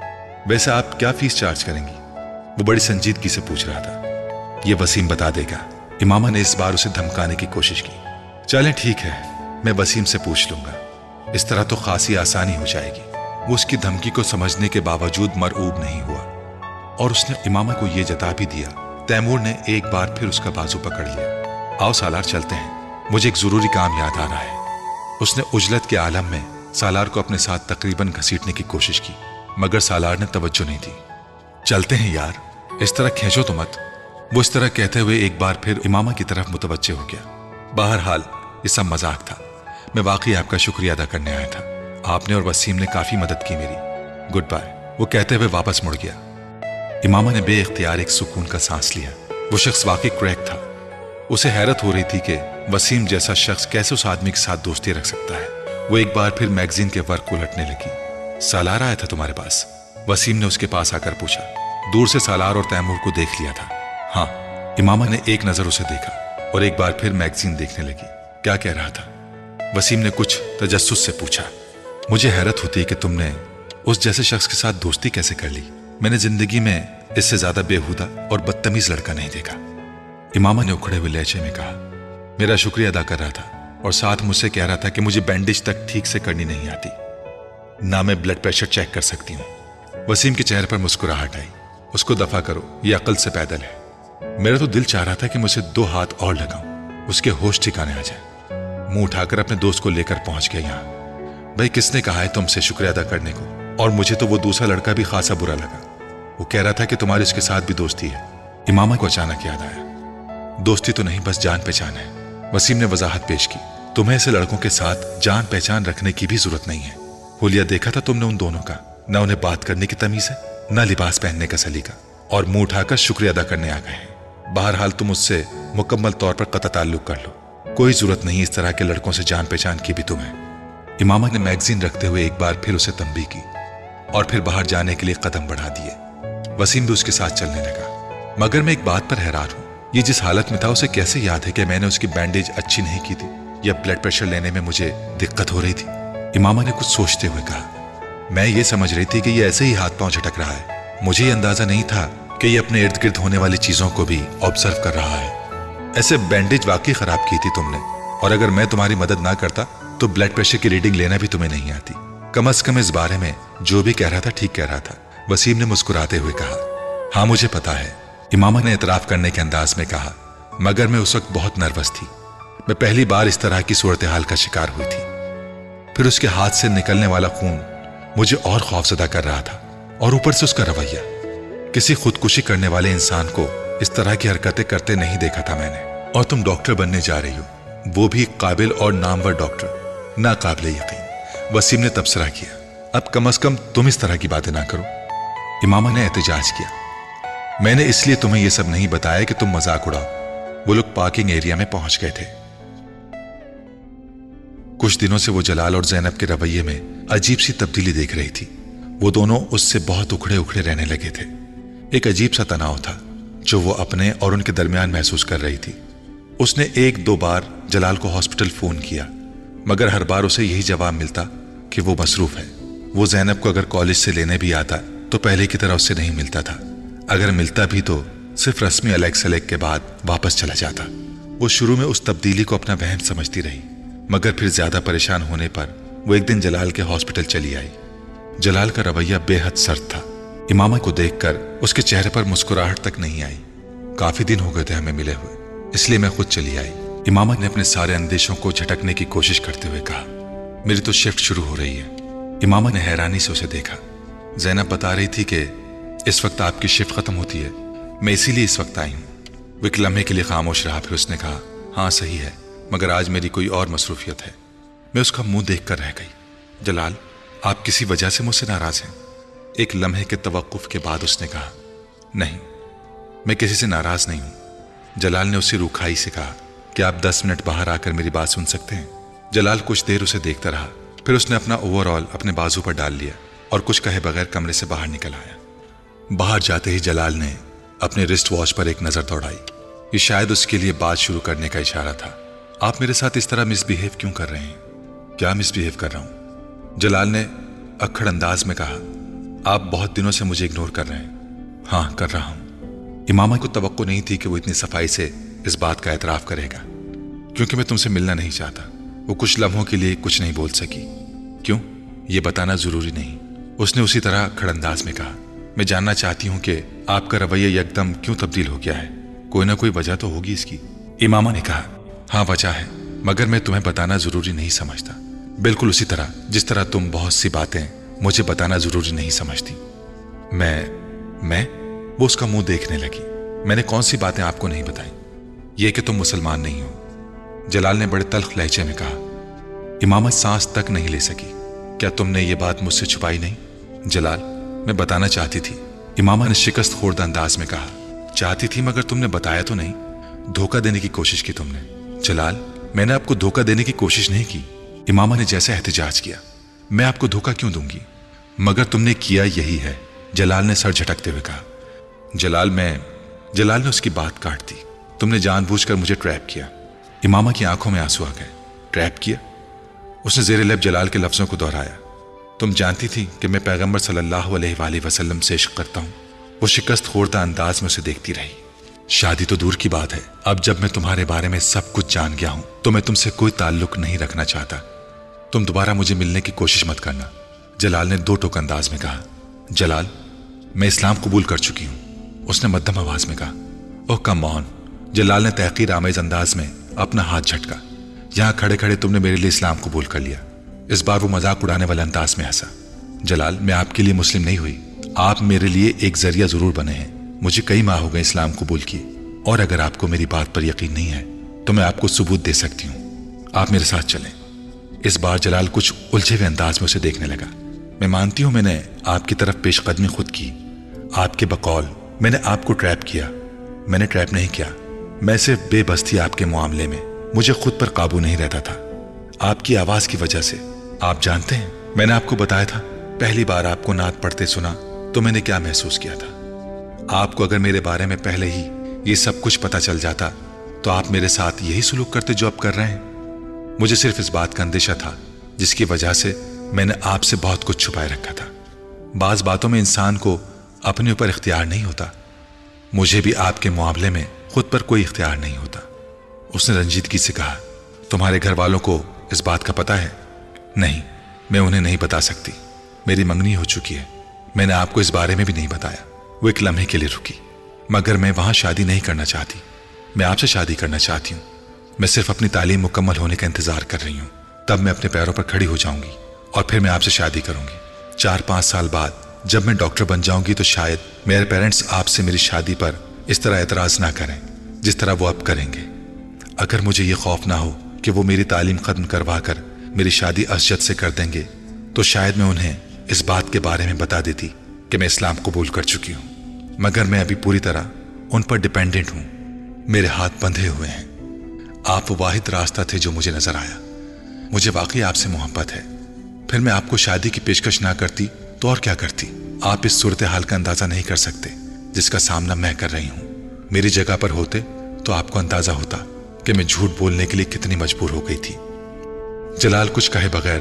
वैसे आप क्या फीस चार्ज करेंगी? वो बड़ी संजीदगी से पूछ रहा था। ये वसीम बता देगा। इमामा ने इस बार उसे धमकाने की कोशिश की। चलें ठीक है, मैं वसीम से पूछ लूंगा, इस तरह तो खासी आसानी हो जाएगी। वो उसकी धमकी को समझने के बावजूद मरऊब नहीं हुआ, और उसने इमामा को यह जता भी दिया। तैमूर ने एक बार फिर उसका बाजू पकड़ लिया। आओ सालार चलते हैं, मुझे एक जरूरी काम याद आ रहा है। उसने उजलत के आलम में सालार को अपने साथ तकरीबन घसीटने की कोशिश की, मगर सालार ने तवज्जो नहीं दी। चलते हैं यार, इस तरह खींचो तो मत। वो इस तरह कहते हुए एक बार फिर इमामा की तरफ मुतवज्जे हो गया। बहरहाल ये सब मजाक था। मैं वाकई आपका शुक्रिया अदा करने आया था। आपने और वसीम ने काफी मदद की मेरी। गुड बाय, वो कहते हुए वापस मुड़ गया। इमामा ने बेइख्तियार एक सुकून का सांस लिया। वो शख्स वाकई क्रैक था। उसे हैरत हो रही थी कि वसीम जैसा शख्स कैसे उस आदमी के साथ दोस्ती रख सकता है। वो एक बार फिर मैगजीन के वर्क को उलटने लगी। सालार आया था तुम्हारे पास? वसीम ने उसके पास आकर पूछा। दूर से सालार और तैमूर को देख लिया था। हाँ। इमामा ने एक नजर उसे देखा और एक बार फिर मैगजीन देखने लगी। क्या कह रहा था? वसीम ने कुछ तजस्सुस से पूछा। मुझे हैरत होती है कि तुमने उस जैसे शख्स के साथ दोस्ती कैसे कर ली। मैंने जिंदगी में इससे ज्यादा बेहुदा और बदतमीज लड़का नहीं देखा। इमामा ने उखड़े हुए लहजे में कहा। मेरा शुक्रिया अदा कर रहा था और साथ मुझसे कह रहा था कि मुझे बैंडेज तक ठीक से करनी नहीं आती, ना मैं ब्लड प्रेशर चेक कर सकती हूँ। वसीम के चेहरे पर मुस्कुराहट आई। उसको दफा करो, ये अकल से पैदल है। मेरा तो दिल चाह रहा था कि मुझे दो हाथ और लगाऊं, उसके होश ठिकाने आ जाए। मुंह उठाकर अपने दोस्त को लेकर पहुंच गया यहाँ। भाई किसने कहा है तुमसे शुक्रिया अदा करने को? और मुझे तो वो दूसरा लड़का भी खासा बुरा लगा। वो कह रहा था कि तुम्हारी उसके साथ भी दोस्ती है। इमामा को अचानक याद आया, दोस्ती तो नहीं, बस जान पहचान है। वसीम ने वजाहत पेश की। तुम्हें ऐसे लड़कों के साथ जान पहचान रखने की भी जरूरत नहीं है। हुलिया देखा था तुमने उन दोनों का, न उन्हें बात करने की तमीज है, न लिबास पहनने का सलीका, और मुंह उठाकर शुक्रिया अदा करने आ गए हैं। बहरहाल तुम उससे मुकम्मल तौर पर कतई ताल्लुक कर लो। कोई जरूरत नहीं इस तरह के लड़कों से जान पहचान की भी तुम्हें। इमामा ने मैगजीन रखते हुए एक बार फिर उसे तंबीह की और फिर बाहर जाने के लिए कदम बढ़ा दिए। वसीम भी उसके साथ चलने लगा। मगर मैं एक बात पर हैरान हूं, ये जिस हालत में था उसे कैसे याद है कि मैंने उसकी बैंडेज अच्छी नहीं की थी या ब्लड प्रेशर लेने में मुझे दिक्कत हो रही थी? इमामा ने कुछ सोचते हुए कहा। मैं ये समझ रही थी कि ये ऐसे ही हाथ पांव झटक रहा है। मुझे ये अंदाजा नहीं था कि ये अपने इर्द गिर्द होने वाली चीजों को भी ऑब्जर्व कर रहा है। ऐसे बैंडेज वाकई खराब की थी तुमने, और अगर मैं तुम्हारी मदद ना करता तो ब्लड प्रेशर की रीडिंग लेना भी तुम्हें नहीं आती। कम अज कम इस बारे में जो भी कह रहा था ठीक कह रहा था। वसीम ने मुस्कुराते हुए कहा। हाँ मुझे पता है, इमामा ने इतराफ करने के अंदाज में कहा, मगर मैं उस वक्त बहुत नर्वस थी। मैं पहली बार इस तरह की सूरत हाल का शिकार हुई थी। फिर उसके हाथ से निकलने वाला खून मुझे और खौफजदा कर रहा था, और ऊपर से उसका रवैया। किसी खुदकुशी करने वाले इंसान को इस तरह की हरकतें करते नहीं देखा था मैंने। और तुम डॉक्टर बनने जा रही हो, वो भी काबिल और नामवर डॉक्टर, ना काबिल यकीन। वसीम ने तबसरा किया। अब कम अज कम तुम इस तरह की बातें ना करो। इमामा ने एहतजाज किया। मैंने इसलिए तुम्हें यह सब नहीं बताया कि तुम मजाक उड़ाओ। वो लोग पार्किंग एरिया में पहुंच गए थे। कुछ दिनों से वो जलाल और जैनब के रवैये में अजीब सी तब्दीली देख रही थी। वो दोनों उससे बहुत उखड़े उखड़े रहने लगे थे। एक अजीब सा तनाव था जो वो अपने और उनके दरमियान महसूस कर रही थी। उसने एक दो बार जलाल को हॉस्पिटल फोन किया, मगर हर बार उसे यही जवाब मिलता कि वो मसरूफ है। वो ज़ैनब को अगर कॉलेज से लेने भी आता तो पहले की तरह उससे नहीं मिलता था। अगर मिलता भी तो सिर्फ रस्मी अलग सलेग के बाद वापस चला जाता। वो शुरू में उस तब्दीली को अपना वहम समझती रही, मगर फिर ज्यादा परेशान होने पर वो एक दिन जलाल के हॉस्पिटल चली आई। जलाल का रवैया बेहद सर्द था। इमामा को देखकर उसके चेहरे पर मुस्कुराहट तक नहीं आई। काफी दिन हो गए थे हमें मिले हुए, इसलिए मैं खुद चली आई। इमामा ने अपने सारे अंदेशों को झटकने की कोशिश करते हुए कहा, मेरी तो शिफ्ट शुरू हो रही है। इमामा ने हैरानी से उसे देखा। ज़ैनब बता रही थी कि इस वक्त आपकी शिफ्ट खत्म होती है, मैं इसीलिए इस वक्त आई हूँ। वो एक लम्हे के लिए खामोश रहा, फिर उसने कहा, हाँ सही है, मगर आज मेरी कोई और मसरूफियत है। मैं उसका मुंह देख कर रह गई। जलाल, आप किसी वजह से मुझसे नाराज हैं? एक लम्हे के तवक्कुफ के बाद उसने कहा, नहीं, मैं किसी से नाराज नहीं हूं। जलाल ने उसे रूखाई से कहा कि आप दस मिनट बाहर आकर मेरी बात सुन सकते हैं। जलाल कुछ देर उसे देखता रहा, फिर उसने अपना ओवरऑल अपने बाजू पर डाल लिया और कुछ कहे बगैर कमरे से बाहर निकल आया। बाहर जाते ही जलाल ने अपने रिस्ट वॉच पर एक नजर दौड़ाई। ये शायद उसके लिए बात शुरू करने का इशारा था। आप मेरे साथ इस तरह मिसबिहेव क्यों कर रहे हैं? क्या मिसबिहेव कर रहा हूं? जलाल ने अक्खड़ अंदाज में कहा, आप बहुत दिनों से मुझे इग्नोर कर रहे हैं। हाँ, कर रहा हूं। इमामा को तवक्को नहीं थी कि वो इतनी सफाई से इस बात का एतराफ करेगा। क्योंकि मैं तुमसे मिलना नहीं चाहता। वो कुछ लम्हों के लिए कुछ नहीं बोल सकी। क्यों? ये बताना जरूरी नहीं, उसने उसी तरह अक्खड़ अंदाज में कहा। मैं जानना चाहती हूं कि आपका रवैया एकदम क्यों तब्दील हो गया है। कोई ना कोई वजह तो होगी इसकी। इमामा ने कहा, हाँ वजह है, मगर मैं तुम्हें बताना जरूरी नहीं समझता। बिल्कुल उसी तरह जिस तरह तुम बहुत सी बातें मुझे बताना जरूरी नहीं समझती। मैं मैं वो उसका मुंह देखने लगी। मैंने कौन सी बातें आपको नहीं बताई? ये कि तुम मुसलमान नहीं हो। जलाल ने बड़े तल्ख लहजे में कहा। इमामा सांस तक नहीं ले सकी। क्या तुमने ये बात मुझसे छुपाई नहीं? जलाल, मैं बताना चाहती थी। इमामा ने शिकस्त खोर्दा अंदाज में कहा। चाहती थी मगर तुमने बताया तो नहीं। धोखा देने की कोशिश की तुमने। जलाल, मैंने आपको धोखा देने की कोशिश नहीं की। इमामा ने जैसे एहतजाज किया। मैं आपको धोखा क्यों दूंगी? मगर तुमने किया यही है, जलाल ने सर झटकते हुए कहा। जलाल मैं जलाल ने उसकी बात काट दी। तुमने जानबूझकर मुझे ट्रैप किया। इमामा की आंखों में आंसू आ गए। ट्रैप किया? उसने जेरे लब जलाल के लफ्जों को दोहराया। तुम जानती थी कि मैं पैगंबर सल्लल्लाहु अलैहि वसल्लम से इश्क करता हूं। वो शिकस्त खोरदा अंदाज में उसे देखती रही। शादी तो दूर की बात है, अब जब मैं तुम्हारे बारे में सब कुछ जान गया हूं तो मैं तुमसे कोई ताल्लुक नहीं रखना चाहता। तुम दोबारा मुझे मिलने की कोशिश मत करना, जलाल ने दो टोक अंदाज में कहा। जलाल, मैं इस्लाम कबूल कर चुकी हूं, उसने मध्यम आवाज में कहा। ओह कम ऑन, जलाल ने तहकीर आमेज अंदाज में अपना हाथ झटका। यहां खड़े खड़े तुमने मेरे लिए इस्लाम कबूल कर लिया। इस बार वो मजाक उड़ाने वाले अंदाज में हंसा। जलाल, मैं आपके लिए मुस्लिम नहीं हुई, आप मेरे लिए एक जरिया जरूर बने हैं। मुझे कई माह हो गए इस्लाम कबूल किए, और अगर आपको मेरी बात पर यकीन नहीं है तो मैं आपको सबूत दे सकती हूं। आप मेरे साथ चलें। इस बार जलाल कुछ उलझे हुए अंदाज में उसे देखने लगा। मैं मानती हूं मैंने आपकी तरफ पेशकदमी खुद की, आपके बकौल मैंने आपको ट्रैप किया। मैंने ट्रैप नहीं किया, मैं सिर्फ बेबस थी आपके मामले में। मुझे खुद पर काबू नहीं रहता था, आपकी आवाज की वजह से। आप जानते हैं, मैंने आपको बताया था, पहली बार आपको नात पढ़ते सुना तो मैंने क्या महसूस किया था। आपको अगर मेरे बारे में पहले ही ये सब कुछ पता चल जाता तो आप मेरे साथ यही सलूक करते जो आप कर रहे हैं। मुझे सिर्फ इस बात का अंदेशा था जिसकी वजह से मैंने आपसे बहुत कुछ छुपाए रखा था। बाज बातों में इंसान को अपने ऊपर इख्तियार नहीं होता। मुझे भी आपके मामले में खुद पर कोई इख्तियार नहीं होता। उसने रंजीदगी से कहा। तुम्हारे घर वालों को इस बात का पता है? नहीं, मैं उन्हें नहीं बता सकती। मेरी मंगनी हो चुकी है। मैंने आपको इस बारे में भी नहीं बताया। वो एक लम्हे के लिए रुकी। मगर मैं वहां शादी नहीं करना चाहती, मैं आपसे शादी करना चाहती हूँ। मैं सिर्फ अपनी तालीम मुकम्मल होने का इंतजार कर रही हूँ, तब मैं अपने पैरों पर खड़ी हो जाऊंगी और फिर मैं आपसे शादी करूंगी। चार पांच साल बाद जब मैं डॉक्टर बन जाऊंगी तो शायद मेरे पेरेंट्स आपसे मेरी शादी पर इस तरह एतराज ना करें जिस तरह वो अब करेंगे। अगर मुझे ये खौफ ना हो कि वो मेरी तालीम खत्म करवा कर मेरी शादी असजद से कर देंगे तो शायद मैं उन्हें इस बात के बारे में बता देती कि मैं इस्लाम कबूल कर चुकी हूँ। मगर मैं अभी पूरी तरह उन पर डिपेंडेंट हूं। मेरे हाथ बंधे हुए हैं। आप वो वाहिद रास्ता थे जो मुझे नजर आया। मुझे वाकई आपसे मोहब्बत है। फिर मैं आपको शादी की पेशकश ना करती तो और क्या करती? आप इस सूरत हाल का अंदाजा नहीं कर सकते जिसका सामना मैं कर रही हूं। मेरी जगह पर होते तो आपको अंदाजा होता कि मैं झूठ बोलने के लिए कितनी मजबूर हो गई थी। जलाल कुछ कहे बगैर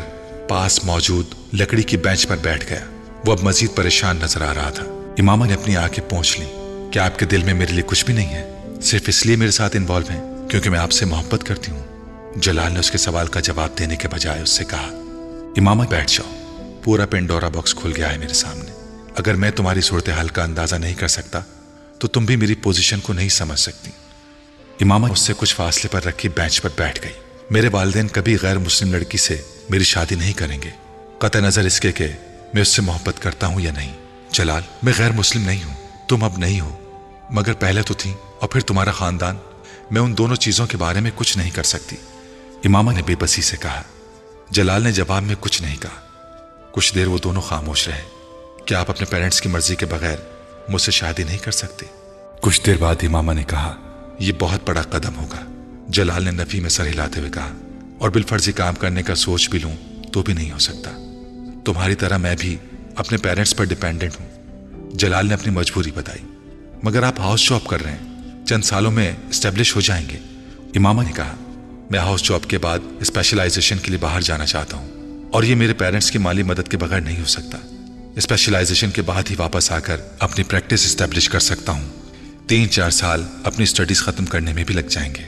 पास मौजूद लकड़ी की बेंच पर बैठ गया। वो अब मजीद परेशान नजर आ रहा था। इमामा ने अपनी आंखें पोंछ ली। क्या आपके दिल में मेरे लिए कुछ भी नहीं है? सिर्फ इसलिए मेरे साथ इन्वॉल्व हैं क्योंकि मैं आपसे मोहब्बत करती हूँ। जलाल ने उसके सवाल का जवाब देने के बजाय उससे कहा, इमामा बैठ जाओ, पूरा पेंडोरा बॉक्स खुल गया है मेरे सामने। अगर मैं तुम्हारी सूरत हाल का अंदाजा नहीं कर सकता तो तुम भी मेरी पोजीशन को नहीं समझ सकती। इमामा उससे कुछ फासले पर रखी बेंच पर बैठ गई। मेरे वालिदैन कभी गैर मुस्लिम लड़की से मेरी शादी नहीं करेंगे, कतई नजर इसके कि मैं उससे मोहब्बत करता हूं या नहीं। जलाल, मैं गैर मुस्लिम नहीं हूं, तुम अब नहीं हो, मगर पहले तो थी, और फिर तुम्हारा खानदान। मैं उन दोनों चीजों के बारे में कुछ नहीं कर सकती, इमामा ने बेबसी से कहा। जलाल ने जवाब में कुछ नहीं कहा। कुछ देर वो दोनों खामोश रहे। क्या आप अपने पेरेंट्स की मर्जी के बगैर मुझसे शादी नहीं कर सकते? कुछ देर बाद इमामा ने कहा, यह बहुत बड़ा कदम होगा। जलाल ने नफी में सर हिलाते हुए कहा, और बिलफर्जी काम करने का सोच भी लूं तो भी नहीं हो सकता। तुम्हारी तरह मैं भी अपने पेरेंट्स पर डिपेंडेंट हूं। जलाल ने अपनी मजबूरी बताई। मगर आप हाउस जॉब कर रहे हैं, चंद सालों में एस्टेब्लिश हो जाएंगे। इमामा ने कहा, मैं हाउस जॉब के बाद स्पेशलाइजेशन के लिए बाहर जाना चाहता हूं, और ये मेरे पेरेंट्स की माली मदद के बगैर नहीं हो सकता। स्पेशलाइजेशन के बाद ही वापस आकर अपनी प्रैक्टिस एस्टेब्लिश कर सकता हूं। तीन चार साल अपनी स्टडीज खत्म करने में भी लग जाएंगे।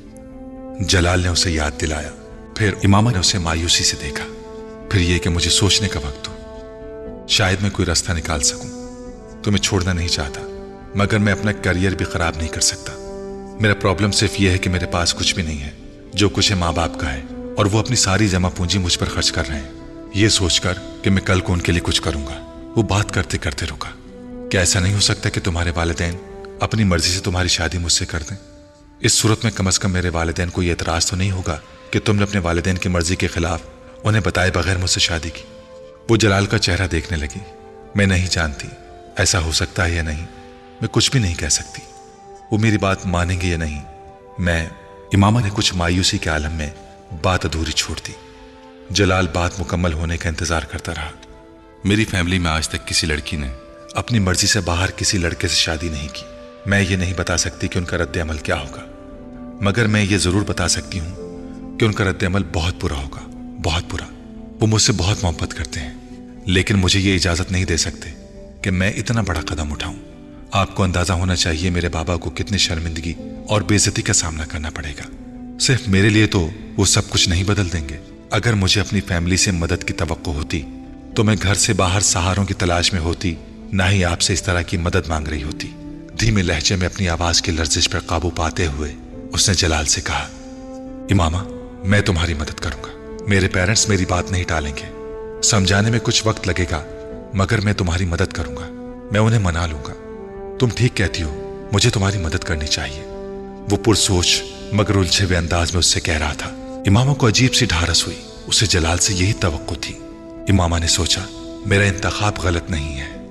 जलाल ने उसे याद दिलाया। फिर इमामा ने उसे मायूसी से देखा। फिर यह कि मुझे सोचने का वक्त हो, शायद मैं कोई रास्ता निकाल सकूं। तुम्हें छोड़ना नहीं चाहता, मगर मैं अपना करियर भी खराब नहीं कर सकता। मेरा प्रॉब्लम सिर्फ यह है कि मेरे पास कुछ भी नहीं है। जो कुछ है माँ बाप का है, और वो अपनी सारी जमा पूंजी मुझ पर खर्च कर रहे हैं, ये सोचकर कि मैं कल को उनके लिए कुछ करूंगा। वो बात करते करते रुका। क्या ऐसा नहीं हो सकता कि तुम्हारे वालिदैन अपनी मर्जी से तुम्हारी शादी मुझसे कर दें? इस सूरत में कम से कम मेरे वालिदैन को यह एतराज तो नहीं होगा कि तुमने अपने वालिदैन की मर्जी के खिलाफ उन्हें बताए बगैर मुझसे शादी की। वो जलाल का चेहरा देखने लगी। मैं नहीं जानती ऐसा हो सकता है या नहीं, मैं कुछ भी नहीं कह सकती। वो मेरी बात मानेंगे या नहीं, मैं इमामा ने कुछ मायूसी के आलम में बात अधूरी छोड़ दी। जलाल बात मुकम्मल होने का इंतजार करता रहा। मेरी फैमिली में आज तक किसी लड़की ने अपनी मर्जी से बाहर किसी लड़के से शादी नहीं की। मैं ये नहीं बता सकती कि उनका रद्द अमल क्या होगा, मगर मैं ये जरूर बता सकती हूं कि उनका रद्द अमल बहुत बुरा होगा, बहुत बुरा। वो मुझसे बहुत मोहब्बत करते हैं, लेकिन मुझे ये इजाजत नहीं दे सकते कि मैं इतना बड़ा कदम उठाऊं। आपको अंदाजा होना चाहिए मेरे बाबा को कितनी शर्मिंदगी और बेइज्जती का सामना करना पड़ेगा। सिर्फ मेरे लिए तो वो सब कुछ नहीं बदल देंगे। अगर मुझे अपनी फैमिली से मदद की तवक्को होती तो मैं घर से बाहर सहारों की तलाश में होती, ना ही आपसे इस तरह की मदद मांग रही होती। धीमे लहजे में अपनी आवाज की लर्जिश पर काबू पाते हुए उसने जलाल से कहा, इमामा, मैं तुम्हारी मदद करूंगा। मेरे पेरेंट्स मेरी बात नहीं टालेंगे। समझाने में कुछ वक्त लगेगा, मगर मैं तुम्हारी मदद करूंगा। मैं उन्हें मना लूंगा। तुम ठीक कहती हो, मुझे तुम्हारी मदद करनी चाहिए। वो पुरसोच मगर उलझे हुए अंदाज में उससे कह रहा था। इमामा को अजीब सी ढारस हुई। उसे जलाल से यही तवक्को थी। इमामा ने सोचा, मेरा इंतखाब गलत नहीं है।